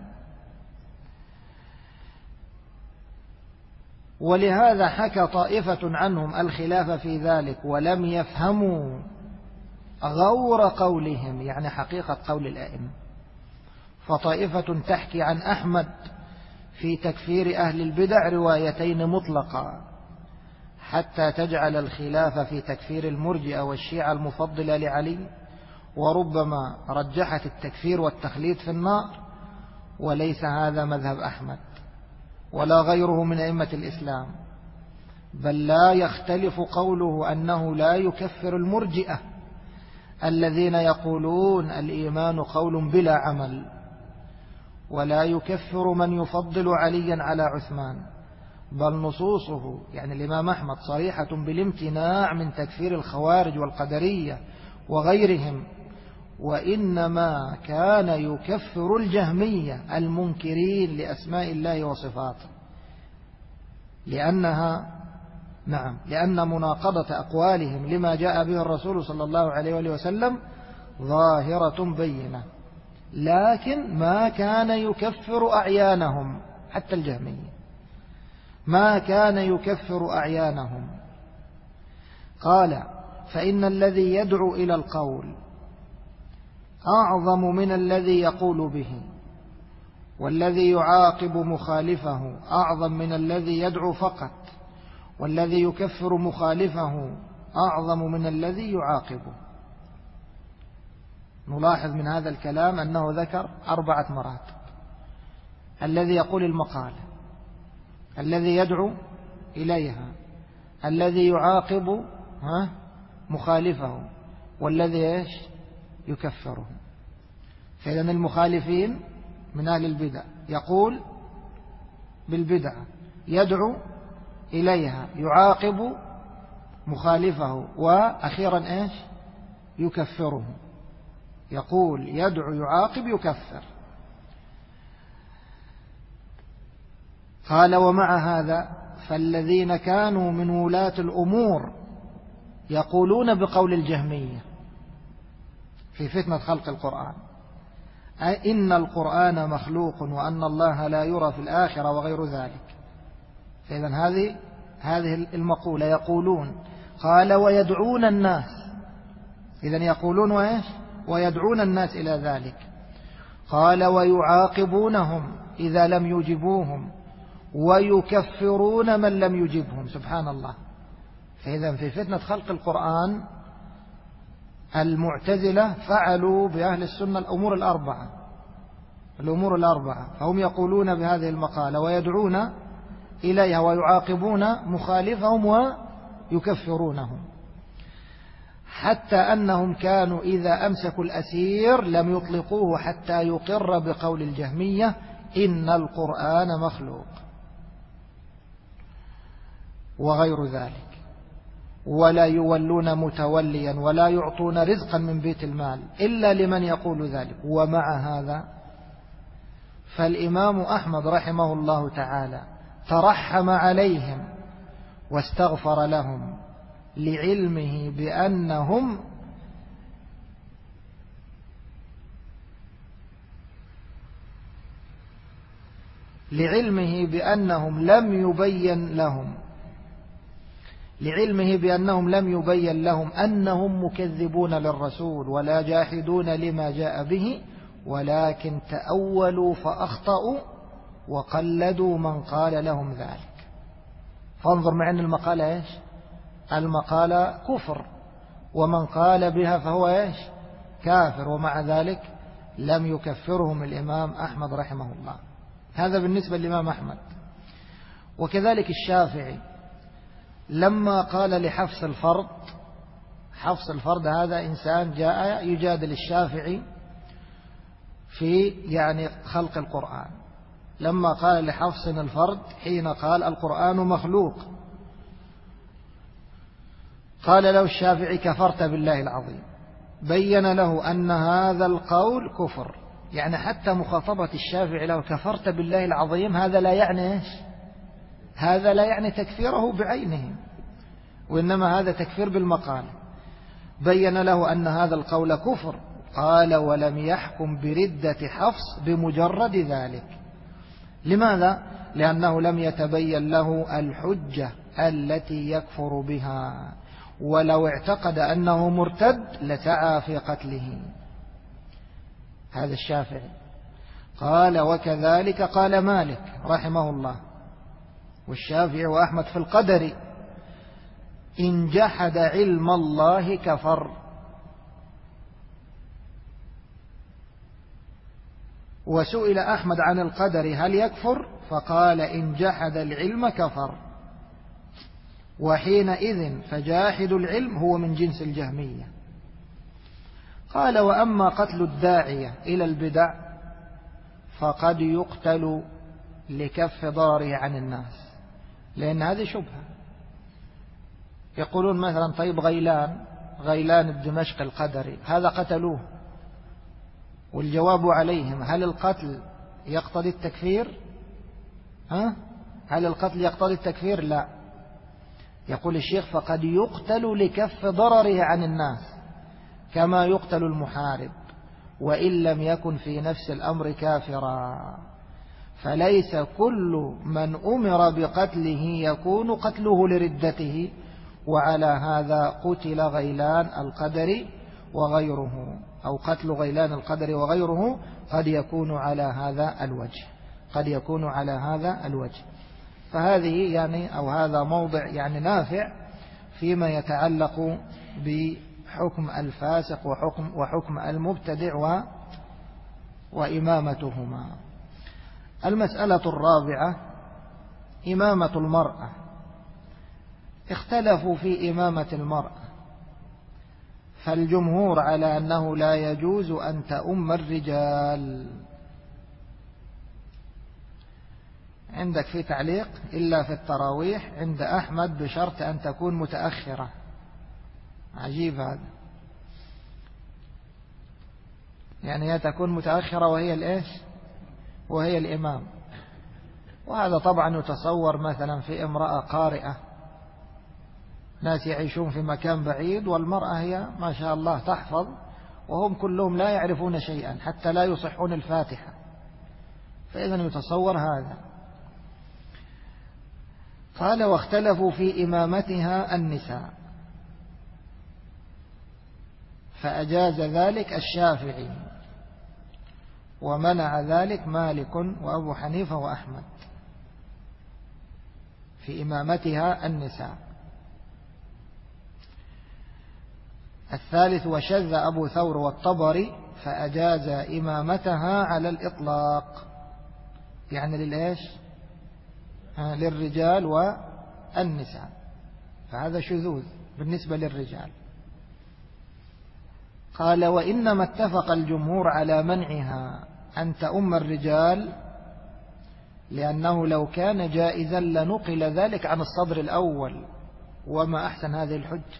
Speaker 1: ولهذا حكى طائفة عنهم الخلاف في ذلك ولم يفهموا غور قولهم، يعني حقيقة قول الأئمة. فطائفة تحكي عن أحمد في تكفير أهل البدع روايتين مطلقة، حتى تجعل الخلاف في تكفير المرجئة والشيعة المفضلة لعلي، وربما رجحت التكفير والتخليد في النار. وليس هذا مذهب أحمد ولا غيره من أئمة الإسلام، بل لا يختلف قوله أنه لا يكفر المرجئة الذين يقولون الإيمان قول بلا عمل، ولا يكفر من يفضل عليا على عثمان، بل نصوصه يعني الإمام أحمد صريحة بالامتناع من تكفير الخوارج والقدرية وغيرهم، وإنما كان يكفر الجهمية المنكرين لأسماء الله وصفاته، لأن مناقضة أقوالهم لما جاء به الرسول صلى الله عليه وآله وسلم ظاهرة بينة، لكن ما كان يكفر أعيانهم، حتى الجهمية ما كان يكفر أعيانهم. قال فإن الذي يدعو إلى القول أعظم من الذي يقول به، والذي يعاقب مخالفه أعظم من الذي يدعو فقط، والذي يكفر مخالفه أعظم من الذي يعاقبه. نلاحظ من هذا الكلام أنه ذكر 4 مراتب: الذي يقول المقالة، الذي يدعو إليها، الذي يعاقب مخالفه، والذي يكفره. فإذا المخالفين من أهل البدع يقول بالبدعة، يدعو إليها، يعاقب مخالفه، وأخيرا يكفره. يقول يدعو يعاقب يكفر. قال ومع هذا فالذين كانوا من ولاة الأمور يقولون بقول الجهمية في فتنة خلق القرآن إن القرآن مخلوق وأن الله لا يرى في الآخرة وغير ذلك. فإذن هذه المقولة يقولون. قال ويدعون الناس، إذن يقولون ويدعون الناس إلى ذلك. قال ويعاقبونهم إذا لم يجبوهم، ويكفرون من لم يجبهم. سبحان الله. فإذن في فتنة خلق القرآن المعتزلة فعلوا بأهل السنة الأمور الأربعة، فهم يقولون بهذه المقالة ويدعون إليها ويعاقبون مخالفهم ويكفرونهم، حتى أنهم كانوا إذا أمسكوا الأسير لم يطلقوه حتى يقر بقول الجهمية إن القرآن مخلوق وغير ذلك، ولا يولون متوليا ولا يعطون رزقا من بيت المال إلا لمن يقول ذلك. ومع هذا فالإمام أحمد رحمه الله تعالى ترحم عليهم واستغفر لهم لعلمه بأنهم لم يبين لهم أنهم مكذبون للرسول ولا جاحدون لما جاء به، ولكن تأولوا فأخطأوا وقلدوا من قال لهم ذلك. فانظر مع أن المقالة المقالة كفر، ومن قال بها فهو كافر، ومع ذلك لم يكفرهم الإمام أحمد رحمه الله. هذا بالنسبة للإمام أحمد. وكذلك الشافعي لما قال لحفص الفرد هذا إنسان جاء يجادل الشافعي في خلق القرآن، لما قال لحفص الفرد حين قال القرآن مخلوق، قال له الشافعي كفرت بالله العظيم، بين له أن هذا القول كفر. حتى مخاطبة الشافعي له كفرت بالله العظيم هذا لا يعني تكفيره بعينه، وإنما هذا تكفير بالمقال. بين له أن هذا القول كفر. قال ولم يحكم بردة حفص بمجرد ذلك. لماذا؟ لأنه لم يتبين له الحجة التي يكفر بها، ولو اعتقد أنه مرتد لسعى في قتله. هذا الشافعي. قال وكذلك قال مالك رحمه الله والشافعي وأحمد في القدر إن جحد علم الله كفر. وسئل أحمد عن القدر هل يكفر؟ فقال إن جحد العلم كفر. وحينئذ فجاحد العلم هو من جنس الجهمية. قال وأما قتل الداعية إلى البدع فقد يقتل لكف ضرره عن الناس، لأن هذه شبهة. يقولون مثلا طيب غيلان الدمشق القدري هذا قتلوه، والجواب عليهم هل القتل يقتضي التكفير؟ هل القتل يقتضي التكفير؟ لا. يقول الشيخ فقد يقتل لكف ضرره عن الناس كما يقتل المحارب وإن لم يكن في نفس الأمر كافرا، فليس كل من أمر بقتله يكون قتله لردته، وعلى هذا قتل غيلان القدري وغيره، أو قتل غيلان القدري وغيره قد يكون على هذا الوجه، قد يكون على هذا الوجه. فهذه يعني أو هذا موضع يعني نافع فيما يتعلق بحكم الفاسق وحكم المبتدع وإمامتهما. المسألة الرابعة إمامة المرأة. اختلفوا في إمامة المرأة، فالجمهور على أنه لا يجوز أن تؤم الرجال. عندك في تعليق إلا في التراويح عند أحمد بشرط أن تكون متأخرة. عجيب هذا، يعني هي تكون متأخرة وهي الإيش؟ وهي الإمام. وهذا طبعا يتصور مثلا في امرأة قارئة، ناس يعيشون في مكان بعيد والمرأة هي ما شاء الله تحفظ وهم كلهم لا يعرفون شيئا حتى لا يصحون الفاتحة، فإذا يتصور هذا. قال واختلفوا في إمامتها النساء، فأجاز ذلك الشافعي ومنع ذلك مالك وأبو حنيفة وأحمد في إمامتها النساء. الثالث وشذ أبو ثور والطبري فأجاز إمامتها على الإطلاق، يعني للإيش؟ للرجال والنساء، فهذا شذوذ بالنسبة للرجال. قال وإنما اتفق الجمهور على منعها أن تؤم الرجال لأنه لو كان جائزا لنقل ذلك عن الصدر الأول، وما أحسن هذه الحجة.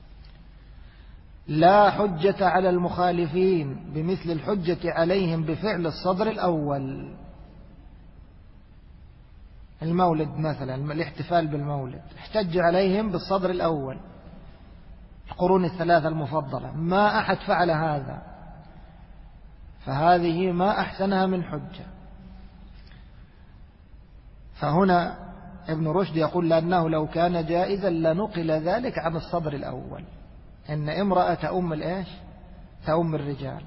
Speaker 1: لا حجة على المخالفين بمثل الحجة عليهم بفعل الصدر الأول. المولد مثلا، الاحتفال بالمولد احتج عليهم بالصدر الأول، القرون الثلاثة المفضلة، ما أحد فعل هذا، فهذه ما أحسنها من حجة. فهنا ابن رشد يقول لأنه لو كان جائزا لنقل ذلك عن الصدر الأول، إن امرأة تؤم الإيش؟ تؤم الرجال.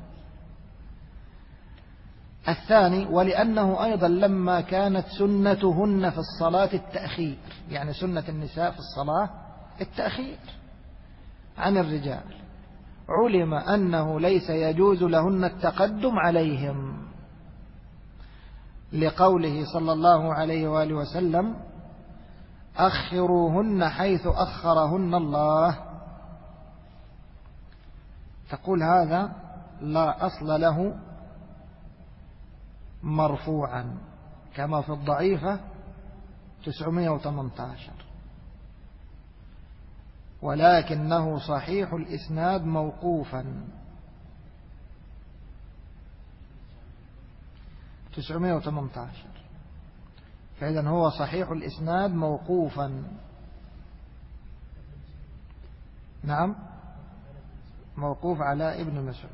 Speaker 1: الثاني ولأنه أيضا لما كانت سنتهن في الصلاة التأخير، يعني سنة النساء في الصلاة التأخير عن الرجال، علم أنه ليس يجوز لهن التقدم عليهم، لقوله صلى الله عليه وآله وسلم أخروهن حيث أخرهن الله. تقول هذا لا أصل له مرفوعا كما في الضعيفة 918، ولكنه صحيح الإسناد موقوفا 918، فإذا هو صحيح الإسناد موقوفا. نعم، موقوف على ابن مسعود.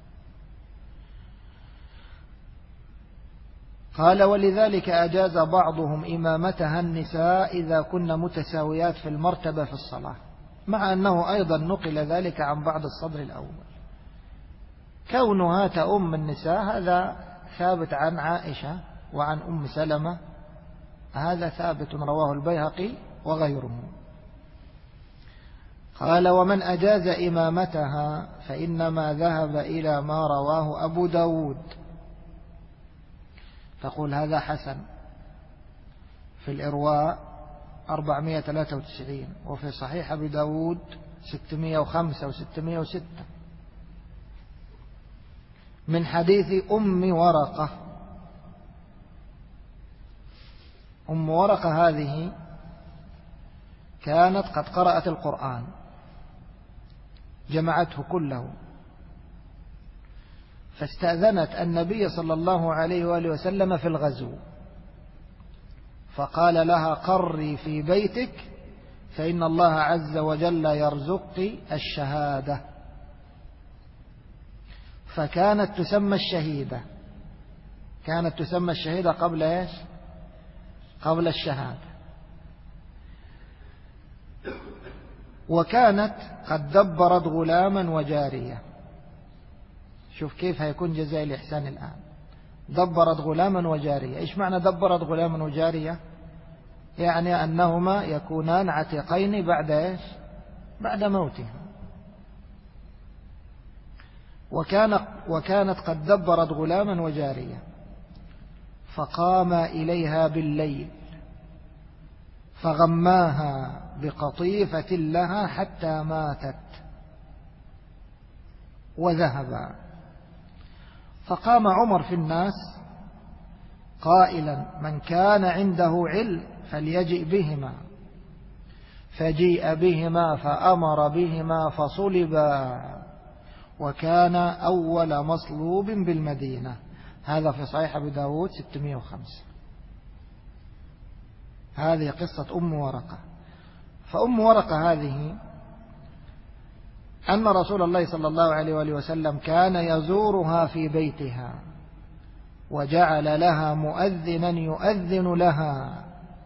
Speaker 1: قال ولذلك أجاز بعضهم إمامتها النساء إذا كن متساويات في المرتبة في الصلاة، مع أنه أيضا نقل ذلك عن بعض الصدر الأول. كونها تؤم النساء هذا ثابت عن عائشة وعن أم سلمة، هذا ثابت رواه البيهقي وغيره. قال ومن أجاز إمامتها فإنما ذهب إلى ما رواه أبو داود. تقول هذا حسن في الإرواء 493 وفي صحيح أبي داود 605 و606 من حديث أم ورقة. أم ورقة هذه كانت قد قرأت القرآن، جمعته كله، فاستأذنت النبي صلى الله عليه وآله وسلم في الغزو، فقال لها قري في بيتك فإن الله عز وجل يرزقك الشهادة. فكانت تسمى الشهيدة، كانت تسمى الشهيدة قبل إيش؟ قبل الشهادة. وكانت قد دبرت غلاما وجارية. شوف كيف هيكون جزاء الإحسان الآن. دبرت غلاما وجارية. إيش معنى دبرت غلاما وجارية؟ يعني أنهما يكونان عتيقين بعد إيش؟ بعد موتها. وكانت قد دبرت غلاما وجارية، فقام إليها بالليل فغماها بقطيفة لها حتى ماتت وذهبا. فقام عمر في الناس قائلا من كان عنده علم فليجئ بهما، فجيء بهما فأمر بهما فصلبا، وكان أول مصلوب بالمدينة. هذا في صحيح أبي داود 605. هذه قصة أم ورقة. فأم ورقة هذه أن رسول الله صلى الله عليه وآله وسلم كان يزورها في بيتها، وجعل لها مؤذنا يؤذن لها،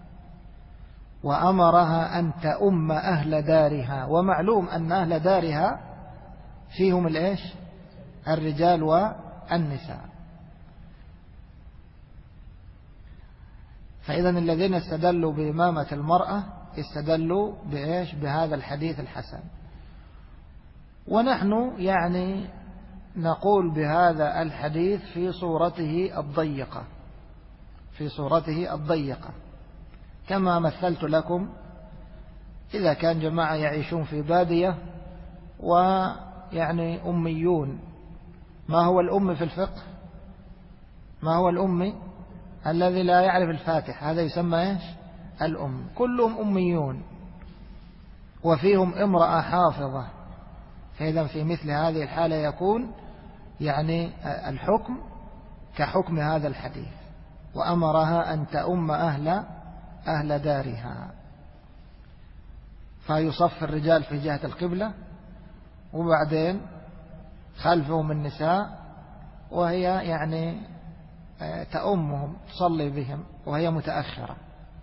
Speaker 1: وأمرها أن تؤم أهل دارها. ومعلوم أن أهل دارها فيهم الإيش؟ الرجال والنساء. فإذا الذين استدلوا بإمامة المرأة استدلوا بإيش؟ بهذا الحديث الحسن. ونحن يعني نقول بهذا الحديث في صورته الضيقة، في صورته الضيقة، كما مثلت لكم إذا كان جماعة يعيشون في بادية ويعني أميون. ما هو الأم في الفقه؟ ما هو الأمي؟ الذي لا يعرف الفاتحة، هذا يسمى إيش؟ الأم. كلهم أميون وفيهم امرأة حافظة. فإذا في مثل هذه الحالة يكون يعني الحكم كحكم هذا الحديث، وأمرها أن تؤم أهل دارها. فيصف الرجال في جهة القبلة، وبعدين خلفهم النساء، وهي يعني تأمهم تصلي بهم وهي متأخرة.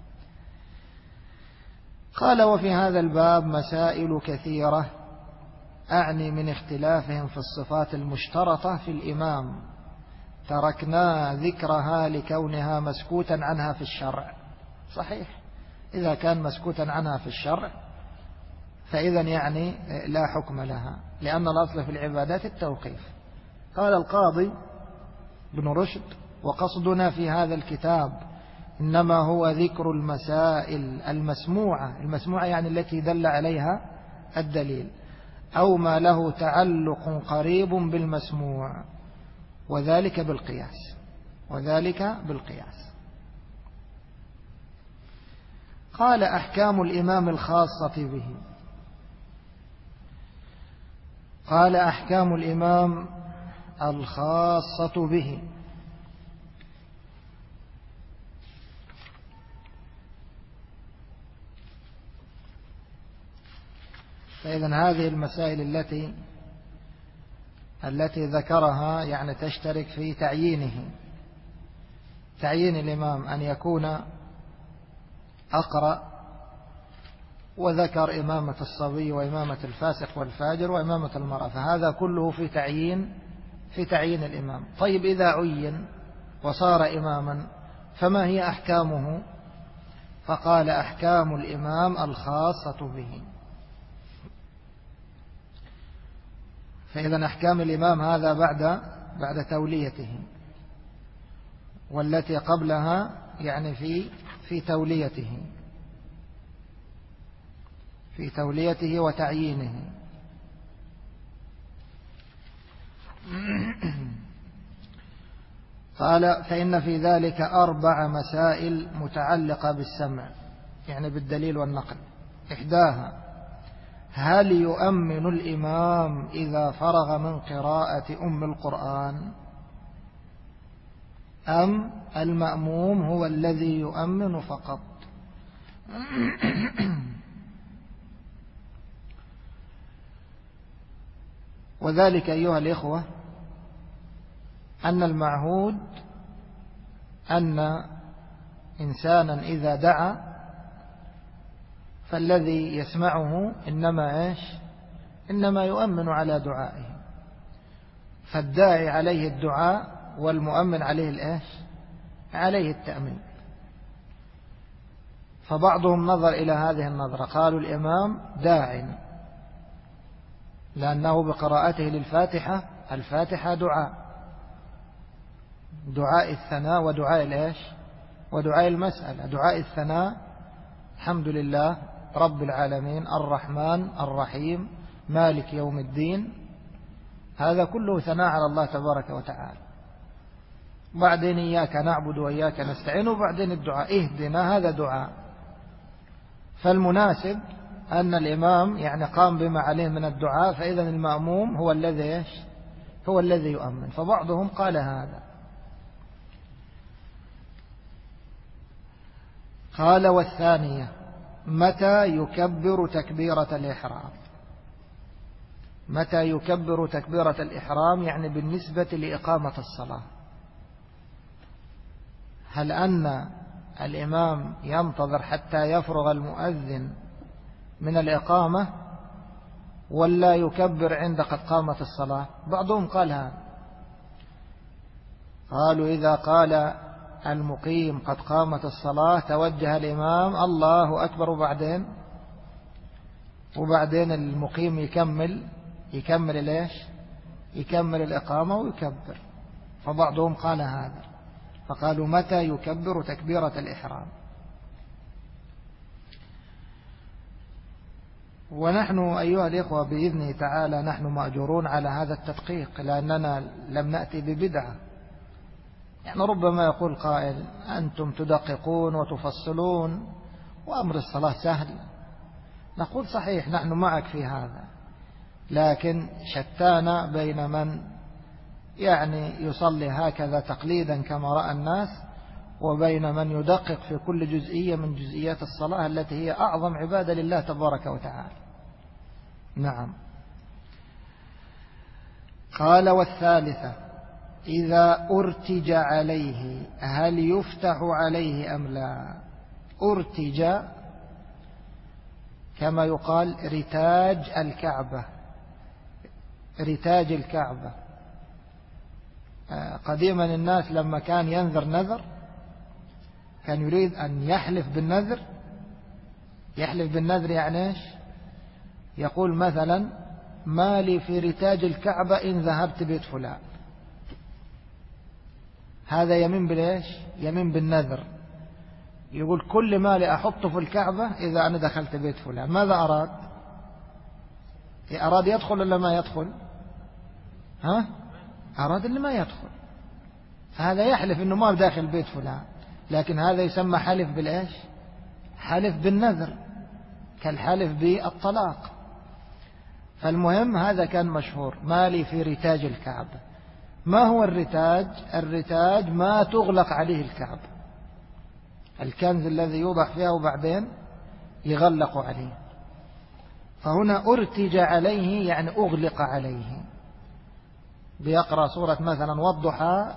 Speaker 1: قال وفي هذا الباب مسائل كثيرة، أعني من اختلافهم في الصفات المشترطة في الإمام، تركنا ذكرها لكونها مسكوتا عنها في الشرع. صحيح، إذا كان مسكوتا عنها في الشرع فإذا يعني لا حكم لها، لأن الأصل في العبادات التوقيف. قال القاضي بن رشد وقصدنا في هذا الكتاب إنما هو ذكر المسائل المسموعة يعني التي دل عليها الدليل، أو ما له تعلق قريب بالمسموع، وذلك بالقياس. قال أحكام الإمام الخاصة به. قال أحكام الإمام الخاصة به. فإذن هذه المسائل التي ذكرها يعني تشترك في تعيين الإمام أن يكون أقرأ، وذكر إمامة الصبي وإمامة الفاسق والفاجر وإمامة المرأة، فهذا كله في تعيين الإمام. طيب إذا عين وصار إماما فما هي أحكامه؟ فقال أحكام الإمام الخاصة به. فإذا أحكام الإمام هذا بعد توليته، والتي قبلها يعني في توليته. في توليته وتعيينه. قال فإن في ذلك 4 مسائل متعلقة بالسمع، يعني بالدليل والنقل. إحداها: هل يؤمن الإمام إذا فرغ من قراءة أم القرآن، أم المأموم هو الذي يؤمن فقط؟ وذلك أيها الإخوة أن المعهود أن إنسانا إذا دعا فالذي يسمعه إنما يؤمن على دعائه، فالداعي عليه الدعاء والمؤمن عليه التأمين. فبعضهم نظر إلى هذه النظرة، قالوا الإمام داع لأنه بقراءته للفاتحة، الفاتحة دعاء الثناء ودعاء المسألة. دعاء الثناء: الحمد لله رب العالمين الرحمن الرحيم مالك يوم الدين، هذا كله ثناء على الله تبارك وتعالى. بعدين إياك نعبد وإياك نستعين، وبعدين الدعاء اهدنا، هذا دعاء. فالمناسب أن الإمام يعني قام بما عليه من الدعاء، فإذا المأموم هو الذي يؤمن. فبعضهم قال هذا. قال والثانية: متى يكبر تكبيرة الإحرام؟ متى يكبر تكبيرة الإحرام يعني بالنسبة لإقامة الصلاة. هل أن الإمام ينتظر حتى يفرغ المؤذن من الإقامة، ولا يكبر عند قد قامت الصلاة؟ بعضهم قال هذا، قالوا إذا قال المقيم قد قامت الصلاة توجه الإمام الله أكبر، وبعدين المقيم يكمل الإقامة ويكبر. فبعضهم قال هذا، فقالوا متى يكبر تكبيرة الإحرام. ونحن أيها الإخوة بإذنه تعالى نحن مأجورون على هذا التدقيق، لأننا لم نأتي ببدعة. يعني ربما يقول قائل أنتم تدققون وتفصلون وأمر الصلاة سهل. نقول صحيح نحن معك في هذا، لكن شتانا بين من يعني يصلي هكذا تقليدا كما رأى الناس، وبين من يدقق في كل جزئية من جزئيات الصلاة التي هي أعظم عبادة لله تبارك وتعالى. نعم. قال والثالثة: إذا أرتج عليه هل يفتح عليه أم لا؟ أرتج كما يقال رتاج الكعبة. قديما الناس لما كان ينذر نذر كان يريد أن يحلف بالنذر يعني إيش؟ يقول مثلا ما لي في رتاج الكعبة إن ذهبت بيت فلان. هذا يمين بالإيش؟ يمين بالنذر. يقول كل ما لي أحطه في الكعبة إذا أنا دخلت بيت فلان. ماذا أراد؟ أراد يدخل ولا ما يدخل؟ أراد اللي ما يدخل، فهذا يحلف إنه ما داخل بيت فلان، لكن هذا يسمى حلف بالإيش؟ حلف بالنذر، كالحلف بالطلاق. فالمهم هذا كان مشهور، ما لي في رتاج الكعبة. ما هو الرتاج؟ الرتاج ما تغلق عليه الكعبة، الكنز الذي يوضع فيها وبعدين يغلق عليه. فهنا أرتج عليه يعني أغلق عليه. بيقرأ سورة مثلا والضحى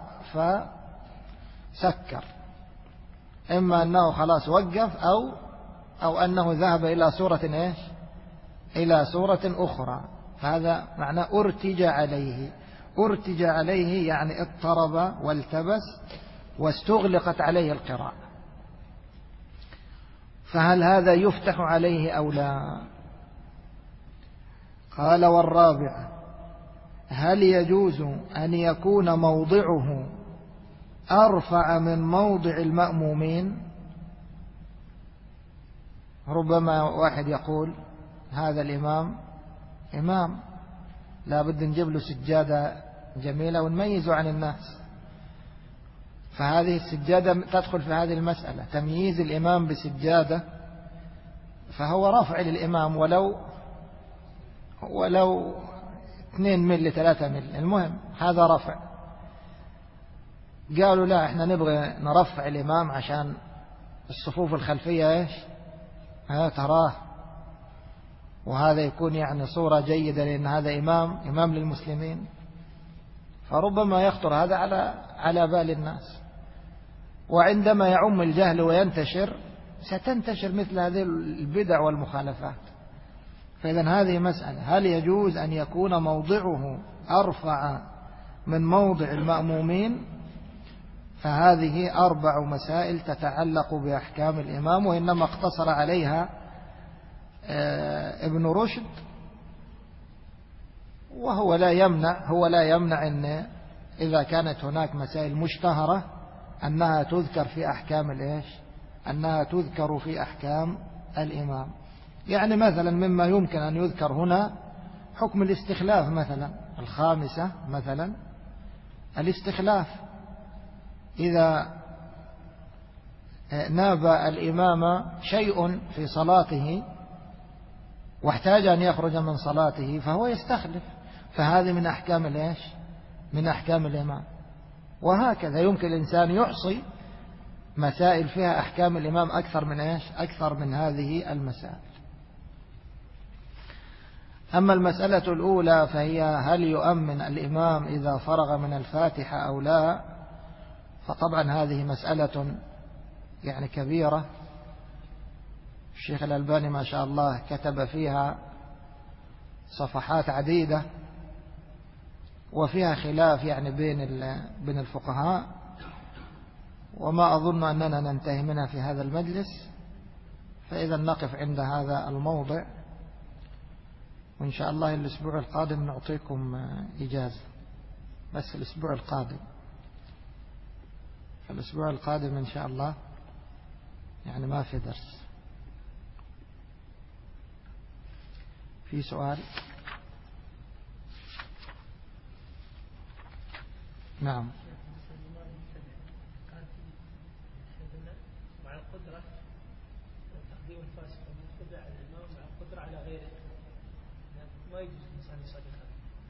Speaker 1: فسكر، إما أنه خلاص وقف أو أنه ذهب إلى سورة إيش؟ إلى سورة أخرى. فهذا معنى أرتج عليه. أرتج عليه يعني اضطرب والتبس واستغلقت عليه القراءة. فهل هذا يفتح عليه أو لا؟ قال والرابع: هل يجوز أن يكون موضعه أرفع من موضع المأمومين؟ ربما واحد يقول هذا الإمام إمام، لا بد نجيب له سجادة جميلة ونميزه عن الناس. فهذه السجادة تدخل في هذه المسألة، تمييز الإمام بسجادة، فهو رفع للإمام ولو 2 مل 3 مل، المهم هذا رفع. قالوا لا، احنا نبغى نرفع الإمام عشان الصفوف الخلفية ايش تراه، وهذا يكون يعني صورة جيدة، لأن هذا إمام للمسلمين. فربما يخطر هذا على بال الناس، وعندما يعم الجهل وينتشر ستنتشر مثل هذه البدع والمخالفات. فإذا هذه مسألة، هل يجوز أن يكون موضعه أرفع من موضع المأمومين؟ فهذه 4 مسائل تتعلق بأحكام الإمام، وإنما اقتصر عليها ابن رشد، وهو لا يمنع أن إذا كانت هناك مسائل مشتهرة أنها تذكر في أحكام أنها تذكر في أحكام الإمام. يعني مثلا مما يمكن أن يذكر هنا حكم الاستخلاف مثلا، 5 مثلا الاستخلاف، إذا ناب الإمام شيء في صلاته واحتاج أن يخرج من صلاته فهو يستخلف، فهذه من أحكام من أحكام الإمام. وهكذا يمكن الإنسان يحصي مسائل فيها أحكام الإمام أكثر من هذه المسائل. أما المسألة الأولى فهي هل يؤمن الإمام إذا فرغ من الفاتحة أو لا؟ فطبعا هذه مسألة يعني كبيرة، الشيخ الألباني ما شاء الله كتب فيها صفحات عديدة، وفيها خلاف يعني بين الفقهاء، وما أظن أننا ننتهي منها في هذا المجلس، فإذا نقف عند هذا الموضع، وإن شاء الله الأسبوع القادم نعطيكم إجازة، بس الأسبوع القادم إن شاء الله يعني ما في درس. في سؤال؟ نعم.
Speaker 2: مع القدرة تقديم الفاسق والمبتدع على الإمام مع القدرة على غيره، ما يجوز الإنسان يصلي خلفه.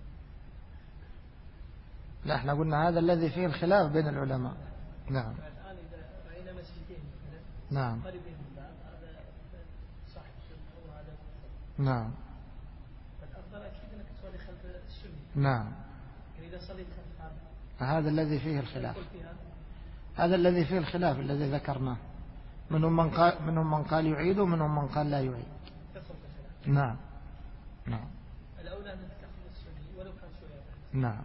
Speaker 1: لا، احنا قلنا هذا الذي فيه الخلاف بين العلماء. نعم.
Speaker 2: الآن إذا رأينا مسجدين
Speaker 1: نعم
Speaker 2: قريبين من بعض، هذا صاحب السنة وهذا
Speaker 1: نعم
Speaker 2: فالأفضل أكيد أنك تصلي خلف السنة.
Speaker 1: نعم.
Speaker 2: إذا صليت خلف
Speaker 1: هذا الذي فيه الخلاف، هذا الذي فيه الخلاف الذي ذكرناه، منهم من قال يعيد ومنهم من قال لا يعيد. نعم نعم.
Speaker 2: الأولى أن تتخذ السنة ولو كان شوية.
Speaker 1: نعم.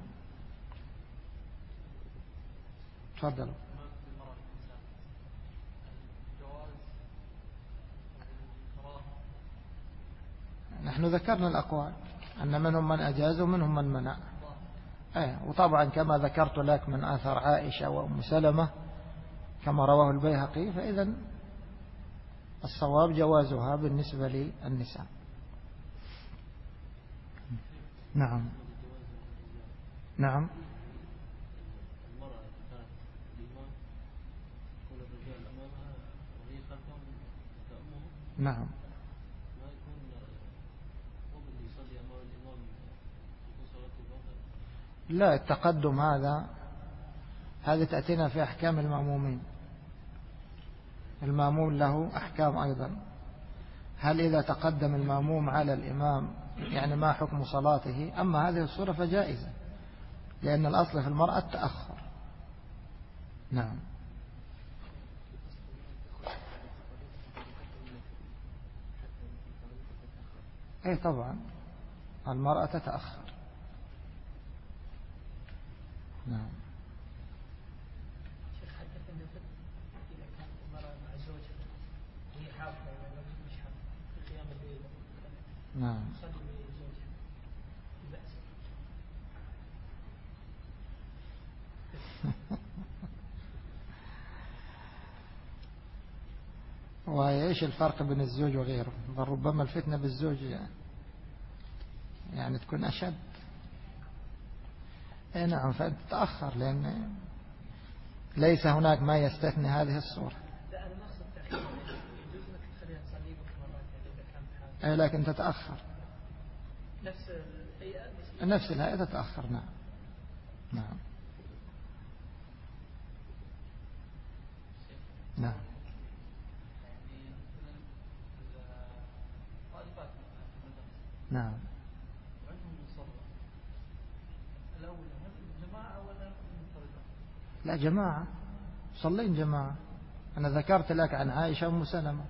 Speaker 1: تفضلوا. نحن ذكرنا الأقوال أن منهم من أجاز ومنهم من منع، وطبعا كما ذكرت لك من آثار عائشة وأم سلمة كما رواه البيهقي، فإذا الصواب جوازها بالنسبة للنساء. نعم نعم. نعم. لا، التقدم هذا تأتينا في أحكام المأمومين، المأموم له أحكام أيضا. هل إذا تقدم المأموم على الإمام يعني ما حكم صلاته؟ أما هذه الصورة فجائزة، لأن الأصل في المرأة التأخر. نعم. أي طبعا المرأة تتأخر. نعم.
Speaker 2: شيخ حتى إذا كانت المرأة مع زوجها هي حافظة ولا مش حافظة في قيام الليل،
Speaker 1: نعم.
Speaker 2: تصلي بزوجها بأس.
Speaker 1: وإيش الفرق بين الزوج وغيره؟ بل ربما الفتنة بالزوج يعني تكون أشد. اي نعم، فتتأخر لأن ليس هناك ما يستثني هذه الصورة.
Speaker 2: لا أنا ما أقصد تأخير، يجوز أنك تخليها تصلي بك مرات إذا كان بحاجة.
Speaker 1: أي لكن تتأخر.
Speaker 2: نفس الهيئة.
Speaker 1: نفس الهيئة تتأخر. نعم نعم نعم. نعم. لا جماعة، صلين جماعة. أنا ذكرت لك عن عائشة أم سلمة.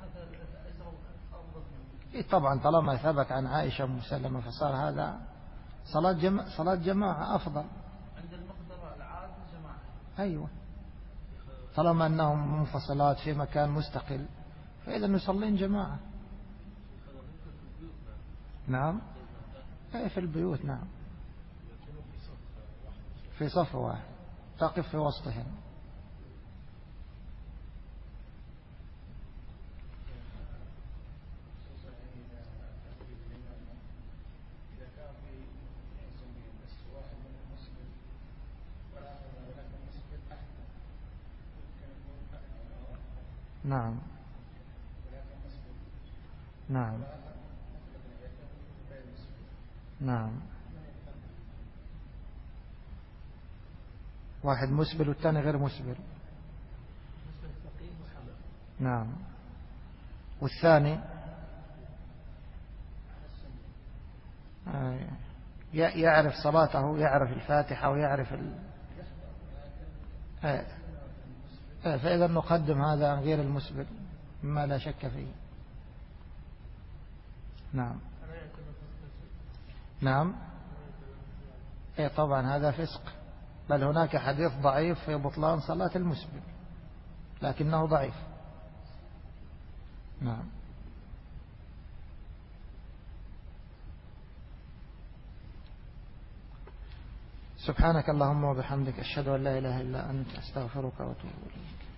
Speaker 1: إيه طبعا طالما ثبت عن عائشة أم سلمة فصار هذا صلاة جماعة أفضل.
Speaker 2: عند المقدرة العادة جماعة. أيوة،
Speaker 1: طالما أنهم منفصلات في مكان مستقل فإذا نصلين جماعة. نعم. أي في البيوت. نعم، في صف واحد تقف في وسطهم. نعم نعم نعم. واحد مسبل والثاني غير مسبل. نعم. والثاني يعرف صلاته، يعرف الفاتحة ويعرف فإذا نقدم هذا عن غير المسبل مما لا شك فيه. نعم نعم. طبعا هذا فسق، بل هناك حديث ضعيف في بطلان صلاة المسبل لكنه ضعيف. نعم. سبحانك اللهم وبحمدك أشهد أن لا إله إلا أنت أستغفرك وأتوب إليك.